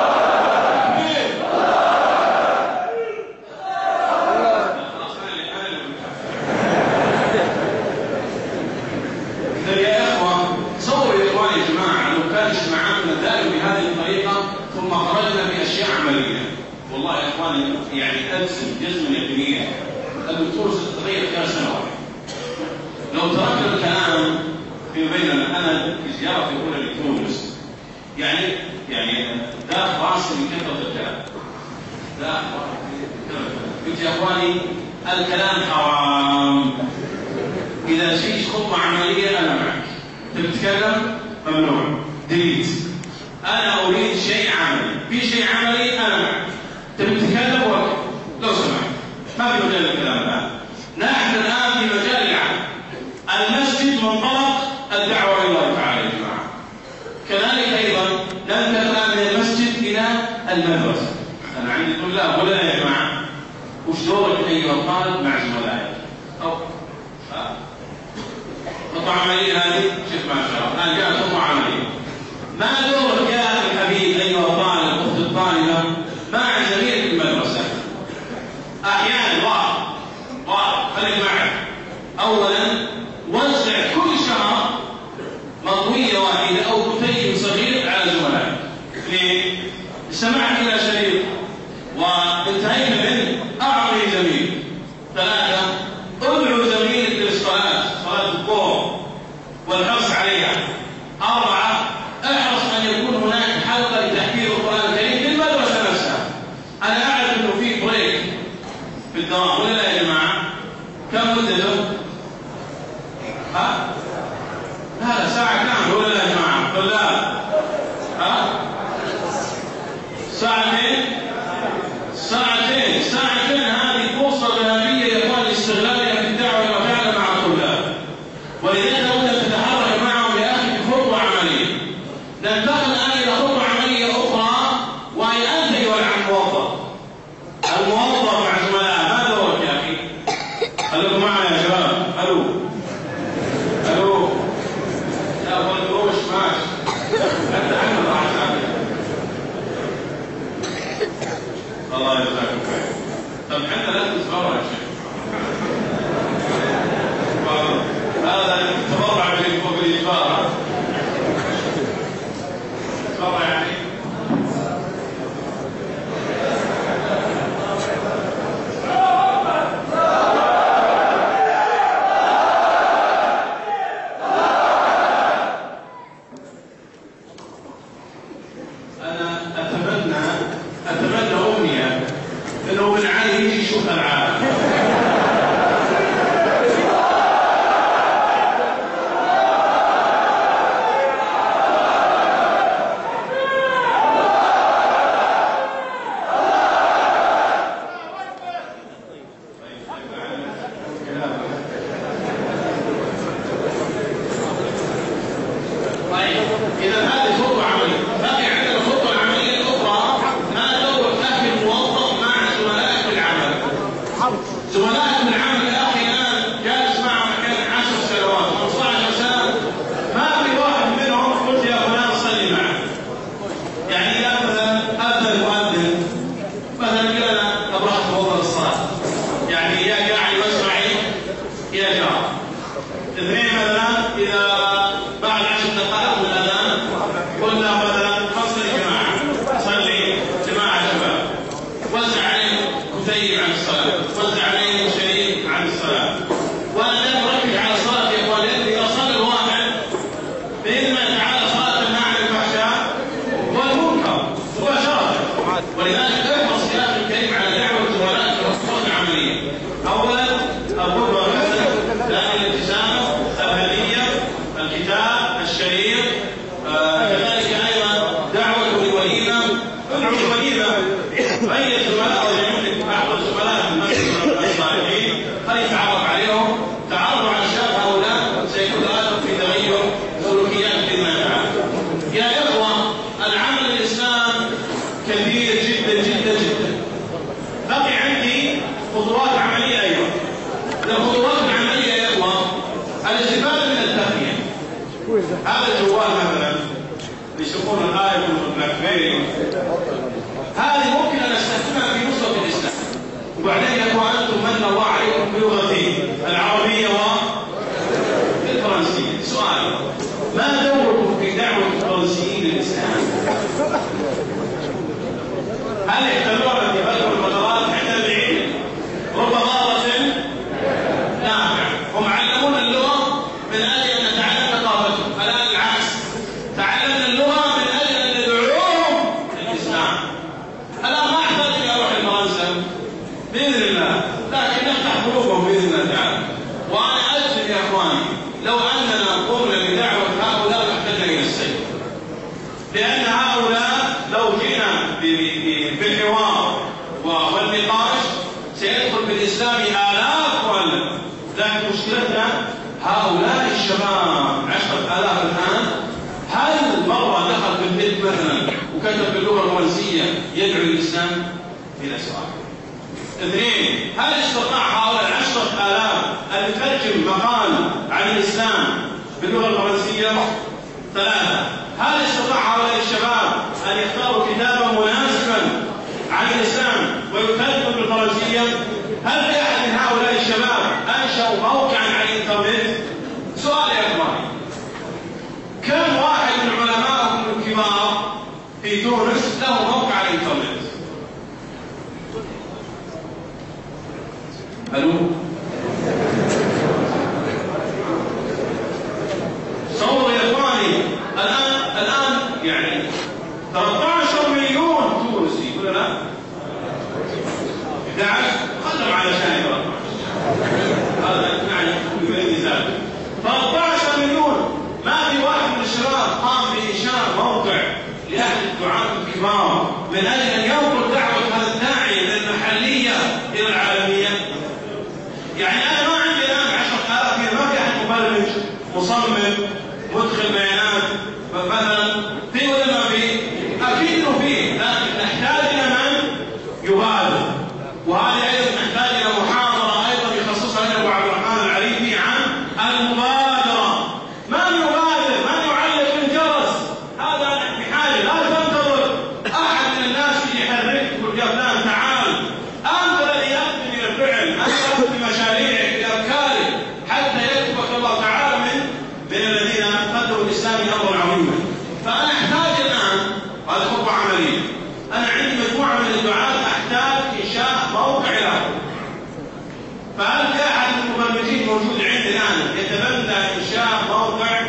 ثم خرجنا بأشياء عملية. والله يا إخواني يعني أجزم جزما يقينيا أن تونس تتغير خلال سنة واحدة. لو تركنا الكلام في بيننا، أنا في زيارتي الأولى لتونس يعني يعني داخل راسي من كثرة الكلام. داخل قلت يا إخواني الكلام حرام. إذا شيء خطوة عملية أنا معك. تتكلم ممنوع. دليت. أنا أريد شيء عملي، في شيء عملي أنا معك. تبي تتكلم وقت لو سمحت، ما في مجال الكلام الآن. نحن الآن في مجال العمل. المسجد منطلق الدعوة إلى الله تعالى يا جماعة. كذلك أيضا ننتقل الآن من المسجد إلى المدرسة. أنا عندي طلاب ولا يا جماعة؟ وش دورك أيها الطالب مع زملائك؟ أو ها؟ خطوة عملية هذه شوف ما شاء الله. الآن جاءت خطوة عملية. ما دورك يا أخي الحبيب أيها الطالب أخت الطالبة مع زميلك في المدرسة؟ أحيانا ضاع ضاع خليك معك أولا وزع كل شهر مطوية واحدة أو كتيب صغير على زملائك. اثنين استمعت إلى شريط وانتهيت منه أعطي زميل. ثلاثة ادعو زميلك للصلاة، صلاة الظهر والحرص عليها. أربعة احرص أن يكون هناك حلقة لتحفيظ القرآن الكريم في المدرسة نفسها. أنا أعرف أنه في بريك في الدوام ولا لا يا جماعة؟ كم مدته؟ ها؟ لا لا ساعة كاملة ولا لا يا جماعة؟ ولا لا؟ ها؟ ساعتين؟ ساعتين ساعتين هذه فرصة ذهبية يا إخوان لاستغلالها في الدعوة إلى فعل مع الطلاب. ولذلك لابد أن تتحرك معهم يا أخي بخطوة عملية. ننتقل الآن إلى خطوة عملية أخرى، وهي أنت أيها الموظف. الموظف مع زملائه، ما دورك يا أخي؟ خليكم معنا يا شباب. ألو ألو يا أبو القروش ماشي. أنت عندك راح تعمل. الله يجزاكم خير. طب حتى لا تتبرع يا شيخ. هذا تبرع بالإجبار. تبرع يعني أنا أتمنى أتمنى أمنية إنه من عالي يجي يشوف العالم. زملائك من العمل يا أخي الآن جالس معهم مكان عشر سنوات خمسة عشر سنة، ما في واحد منهم قلت يا فلان صلي معه. يعني إذا مثلا أذن المؤذن مثلا قال أنا أبرح أتوضأ الصلاة، يعني يا قاعد واسمعي يا جار. اثنين مثلا إذا بعد عشر دقائق من الأذان قلنا مثلا فصل جماعة صلي جماعة شباب، وزع عليهم كتيب عن الصلاة، وزع عليهم شريط عن الصلاة. وأنا لا أركز على الصلاة يا إخوان، لأن إذا صلى الواحد بإذن الله تعالى صلاة تنهى عن الفحشاء والمنكر مباشرة. ولذلك احرص يا أخي الكريم على دعوة زملائك للخطوات العملية. أولا القدوة الحسنة، ثانيا الابتسامة، الهدية، الكتاب، الشريط، كذلك أيضا دعوة لوليمة. ادعو لوليمة، غير زملاء ويمكن بعض الزملاء في المسجد الصالحين خلي يتعرف عليهم. تعرفوا على الشباب هؤلاء سيكون لكم في تغير سلوكيات بإذن الله تعالى. يا إخوة العمل الإسلام كبير جدا جدا جدا. بقي عندي خطوات عملية أيضا. الخطوات العملية يا إخوة الاستفادة من التقنية. هذا الجوال مثلا يسمونه الايفون والبلاك بيري، هذه ممكن ان استخدمها في نصرة الاسلام. وبعدين يا اخوان انتم من الله عليكم بلغتين العربية والفرنسية. سؤال: ما دوركم في دعوة الفرنسيين للاسلام؟ هل يحتملون في بلغ الفترات عند العلم رب ضارة نافع؟ هم علمون اللغة من اجل ان نتعلم ثقافتهم. الان العكس، تعلمنا اللغة من أجل أن ندعوهم للإسلام. أنا ما أحتاج إلى أروح لفرنسا بإذن الله، لكن نفتح قلوبهم بإذن الله تعالى. وأنا أجزم يا إخواني لو أننا قمنا بدعوة هؤلاء لاحتجنا إلى السيف، لأن هؤلاء لو جئنا بالحوار والنقاش سيدخل بالإسلام آلاف مؤلف. لكن مشكلتنا هؤلاء الشباب عشرة آلاف الآن، هل مرة دخل في البيت مثلا وكتب باللغة الفرنسية يدعو الإسلام؟ بلا سؤال. اثنين: هل استطاع هؤلاء العشرة آلاف أن يترجم مقال عن الإسلام باللغة الفرنسية؟ ثلاثة: هل استطاع هؤلاء الشباب أن يختاروا كتابا مناسبا عن الإسلام ويترجم بالفرنسية؟ هل في أحد من هؤلاء الشباب أنشأوا موقعا عن الانترنت؟ سؤال يا اخواني، كم واحد من علمائكم الكبار في تونس له موقع على الانترنت؟ الو؟ تصوروا يا اخواني الان الان يعني ثلاثة عشر مليون تونسي ولا لا؟ أحد عشر قدم على شان هذا يعني في مثال ثلاثة عشر مليون. ما في واحد من الشباب قام بإنشاء موقع لأهل الدعاة الكبار من أجل أن ينقل دعوة هذا الداعية من المحلية إلى العالمية. يعني أنا ما عندي الآن عشرة آلاف، ما في أحد مبرمج مصمم مدخل بيانات مثلا، في ولا ما في؟ أكيد إنه في، لكن نحتاج إلى من يبادر. وهذه أيضا نحتاج إلى محاضرة أيضا يخصصها لنا أبو عبد الرحمن العريفي عن المبادرة. من يبادر؟ من يعلق الجرس؟ هذا نحن بحاجة. لا تنتظر أحد من الناس يحرك يقول يا فلان تعال، أنت الذي يقدم إلى الفعل، أنت تقدم مشاريعك بأفكارك حتى يكتبك الله تعالى من من الذين قدموا الإسلام أمرا عظيما. فأنا أحتاج الآن، هذه خطوة عملية، أنا عندي مجموعة من الدعاة أحتاج إنشاء موقع لهم. فهل في أحد من المبرمجين موجود عندي الآن يتبنى إنشاء موقع؟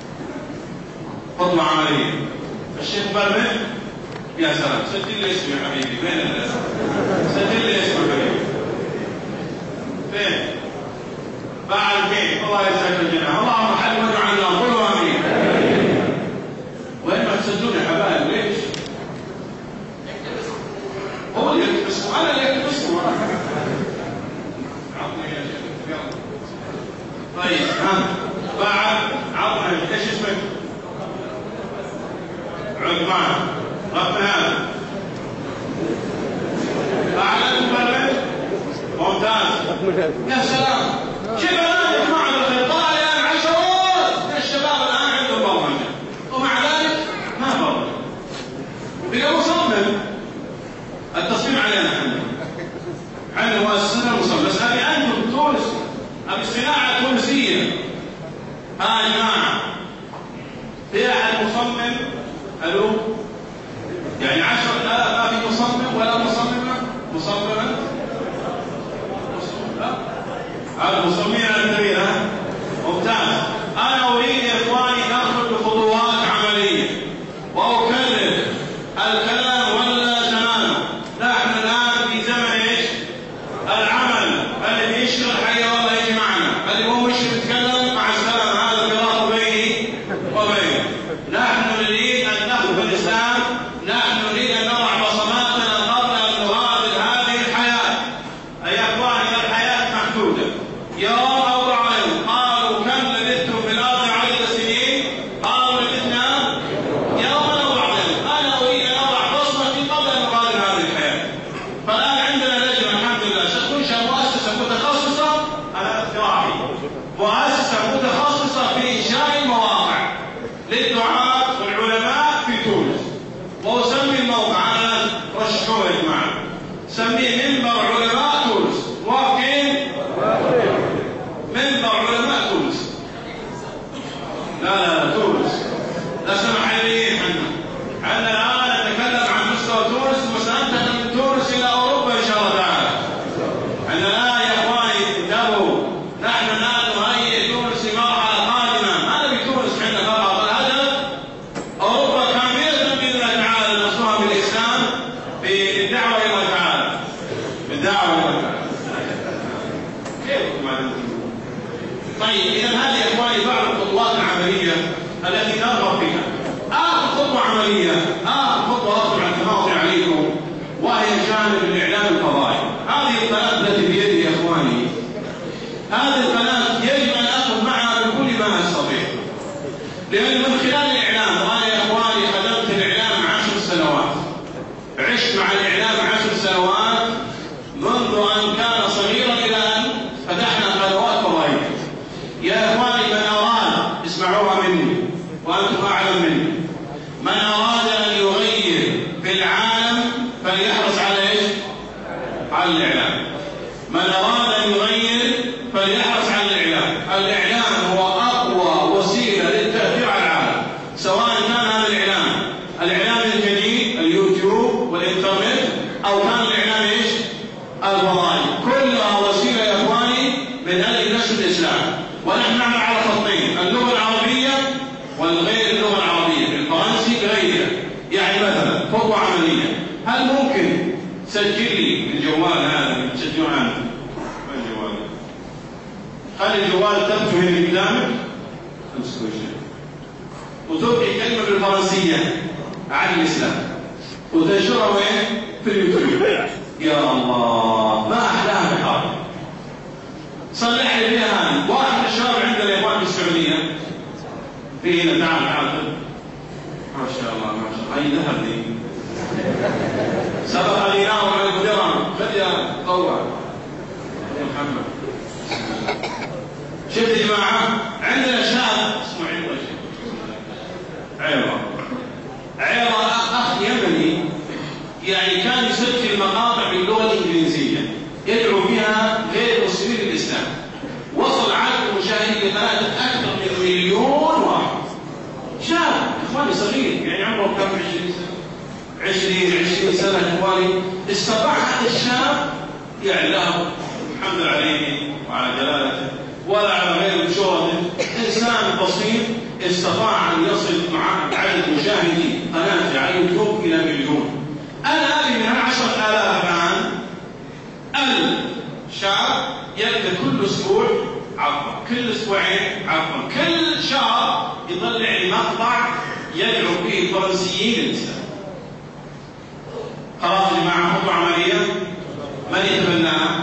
خطوة عملية. الشيخ مبرمج؟ يا سلام، سجل لي اسمي يا حبيبي، وين الاسم؟ سجل لي اسمي يا حبيبي. فين؟ بعد فين؟ الله يسعدك الجنة. اللهم حل وجعلنا، قولوا آمين. وين ما تسجلون يا حبايب؟ ليش؟ هو اللي يكتب اسمه، أنا اللي يكتب اسمه. عطني يا شيخ، يلا. طيب، ها بعد عطني، ايش اسمك؟ عثمان. غفلان. بعد المبرمج؟ ممتاز. يا سلام. شوف الآن يا جماعة الخير، طلع لي الآن عشرات من الشباب الآن عندهم برمجة، ومع ذلك ما برمج. بقى مصمم. التصميم علينا احنا. عندنا مؤسسة مصمم، بس أبي أنتم تونس، أبي الصناعة التونسية. ها يا جماعة، في أحد مصمم؟ ألو؟ يعني عشرة آلاف ما في مصمم ولا مصممة؟ مصممة؟ لا؟ هذا مصممين على الكبير. ها؟ ممتاز. أنا أريد يا إخواني ندخل بخطوات عملية وأكرر الكلام ولا زمانه. نحن الآن في زمن إيش؟ العمل. اللي بيشتغل حي والله يجي معنا، اللي مو مش بيتكلم مع السلامة. هذا الفراق بيني وبينه. نحن نريد أن نخدم الإسلام، نحن نريد أن نضع بصماتنا قبل أن نغادر هذه الحياة. يا إخواني الحياة محدودة، يوم أو يوم. قالوا كم لبثتم في الأرض عدد سنين؟ قالوا لبثنا يوما أو بعض يوم. أنا أريد أن أضع بصمتي قبل أن نغادر هذه الحياة. فالآن عندنا لجنة الحمد لله ستنشأ مؤسسة متخصصة، أنا اقتراحي مؤسسة متخصصة في إنشاء المواقع للدعاة والعلماء في تونس. وأسمي الموقع، أنا رشحوه يا جماعة، سميه منبر علماء تونس. موافقين؟ منبر علماء تونس. لا لا لا تونس، لا سمح لي. احنا احنا الآن نتكلم عن مستوى تونس، وسننتقل من تونس إلى أوروبا إن شاء الله تعالى. احنا الآن يا إخواني انتبهوا، نحن الآن نهيئ تونس لمرحلة قادمة. ما نبي تونس عندنا فقط، الهدف أوروبا كاملة بإذن الله تعالى نصرها بالإسلام، بالدعوة إلى الله تعالى، بالدعوة إلى الله تعالى. كيف طيب، إذا هذه يا إخواني بعض الخطوات العملية التي نرغب فيها. آخر خطوة عملية، آخر خطوة أطلع التماطي عليكم، وهي جانب الإعلام الفضائي. هذه القناة التي بيدي يا إخواني، هذه القناة يجب أن أخذ معها بكل ما أستطيع، لأن من خلال الإعلام، وأنا يا إخواني خدمت الإعلام عشر سنوات، عشت مع الإعلام عشر سنوات منذ أن كان صغيرا إلى أن فتحنا قنوات فضائية. يا إخواني من أراد، اسمعوها مني وأنتم أعلم مني، من أراد أن يغير في العالم فليحرص على إيش؟ على الإعلام. من أراد أن يغير فليحرص على الإعلام. نشر الإسلام، ونحن نعمل على خطين: اللغة العربية والغير اللغة العربية، الفرنسي بغيرها. يعني مثلا خطوة عملية، هل ممكن سجل لي الجوال هذا اللي تسجلون عنه؟ وين جوالي؟ خلي الجوال تبثه هنا قدامك، امسكه شيء وتبقي كلمة بالفرنسية عن الإسلام وتنشرها وين؟ في اليوتيوب. يا الله، ما أحلاها بحاجة. صلح لي فيها هذه. واحد من الشباب عندنا يا اخوان في السعودية، في هنا، تعال تعال ما شاء الله ما شاء الله، هاي ذهب دي سبق عليناهم على القدران. خذ يا طوع يا محمد. شفت يا جماعة؟ عندنا شاب اسمه عيضة، عيضة عيضة أخ يمني، يعني كان يسجل مقاطع باللغة الإنجليزية يدعو بها غير مسلمين الإسلام. وصل عدد المشاهدين لثلاثة أكثر من مليون واحد. شاب إخواني صغير، يعني عمره كم؟ عشرين سنة عشرين عشرين سنة إخواني. استطاع هذا الشاب، يعني له الحمد عليه وعلى جلالته ولا على غير شهرته، إنسان بسيط استطاع أن يصل مع عدد مشاهدي قناته على اليوتيوب إلى مليون. أنا أبي من عشرة آلاف الآن الشاب يبدأ كل أسبوع عفوا كل أسبوعين عفوا كل شهر يطلع لي مقطع يدعو به الفرنسيين للإسلام. خلاص يا جماعة، خطوة عملية. من يتبناها؟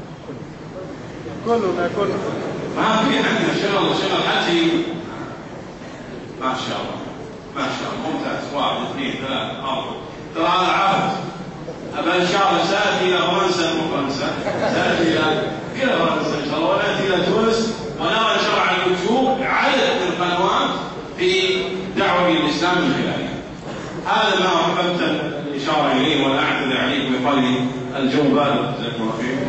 كلنا كلنا ما في عندنا شغل شغل حتى ما شاء الله ما شاء الله ممتاز. واحد اثنين ثلاثة أربعة. ترى هذا عرض. أبا إن شاء الله سأتي إلى فرنسا، مو فرنسا، سأتي إلى إلى فرنسا إن شاء الله، ونأتي إلى تونس ونرى نشر على اليوتيوب عدد من القنوات في دعوة الإسلام من خلالها. هذا ما أحببت الإشارة إليه، ولا أعتذر عليكم بقولي الجو بارد جزاكم الله خير.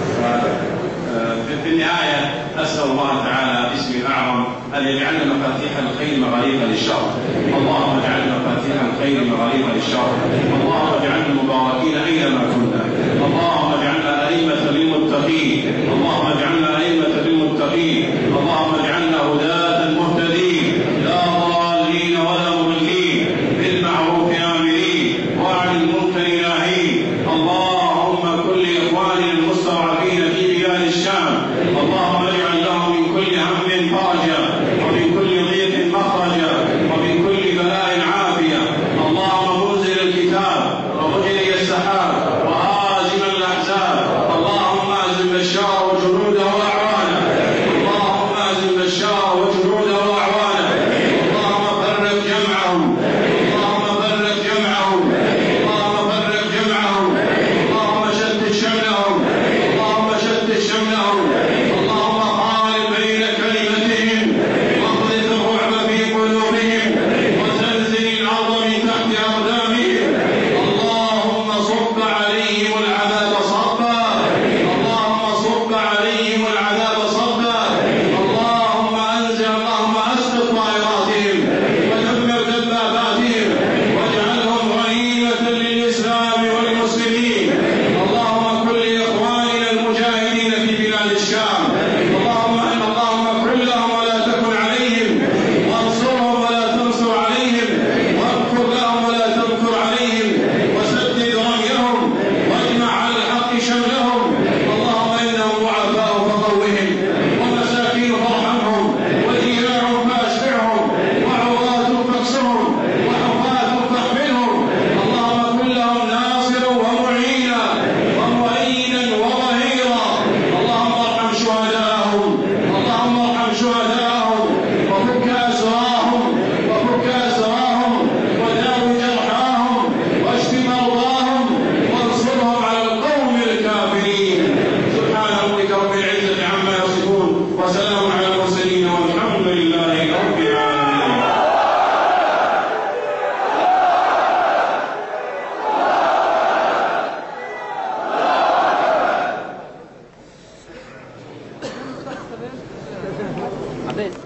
في النهاية أسأل الله تعالى باسمه الأعظم أن يجعلنا مفاتيح الخير مغاليق للشر. اللهم اجعلنا مفاتيح الخير مغاليق للشر. اللهم اجعلنا مباركين أينما كنا. اللهم اجعلنا أئمة للمتقين. اللهم اجعلنا أئمة للمتقين. اللهم اجعلنا هداة مهتدين لا ضالين ولا مضلين، بالمعروف آمرين وعن المنكر ناهين. اللهم كن لإخواننا المستضعفين في بلاد الشام، اللهم اجعل لهم من كل هم فرجا، ومن كل ضيق مخرجا، ومن كل بلاء عافية. اللهم منزل الكتاب ومجري السحاب وهازم الأحزاب، اللهم اهزم بشار وجنوده وأعوانه. اللهم اهزم بشار وجنوده وأعوانه. اللهم فرق جمعهم. اللهم فرق جمعهم. اللهم فرق جمعهم. اللهم شتت شملهم. اللهم شتت شملهم. اللهم قارب بين كلمتهم، واقذف الرعب في قلوبهم، وزلزل الأرض من تحت أقدامهم. اللهم صب عليهم العذاب صبا. اللهم صب عليهم العذاب صبا. اللهم أنزل اللهم أسقط طائراتهم ودمر دباباتهم واجعلهم غنيمة للإسلام والمسلمين. اللهم كن لإخواننا المجاهدين في بلاد الشام. اللهم ان اللهم كن لهم ولا تكن عليهم، وانصرهم ولا تنصر عليهم، وامكر لهم ولا تمكر عليهم، وسدد رميهم، واجمع على الحق شملهم. اللهم انهم ضعفاء فقوهم، ومساكين فارحمهم، وجياع فاشبعهم، وعراة فاكسرهم، وحفاة فاحملهم. اللهم كن لهم ناصرا ومعينا ومؤيدا وظهيرا. اللهم ارحم شهداءهم. اللهم ارحم شهداءهم، وفك أسراهم، وفك أسراهم، وداوي جرحاهم، واشف مرضاهم، وانصرهم على القوم الكافرين. سبحان ربك رب العزة عما يصفون، وسلام على المرسلين، والحمد لله رب العالمين. عبيد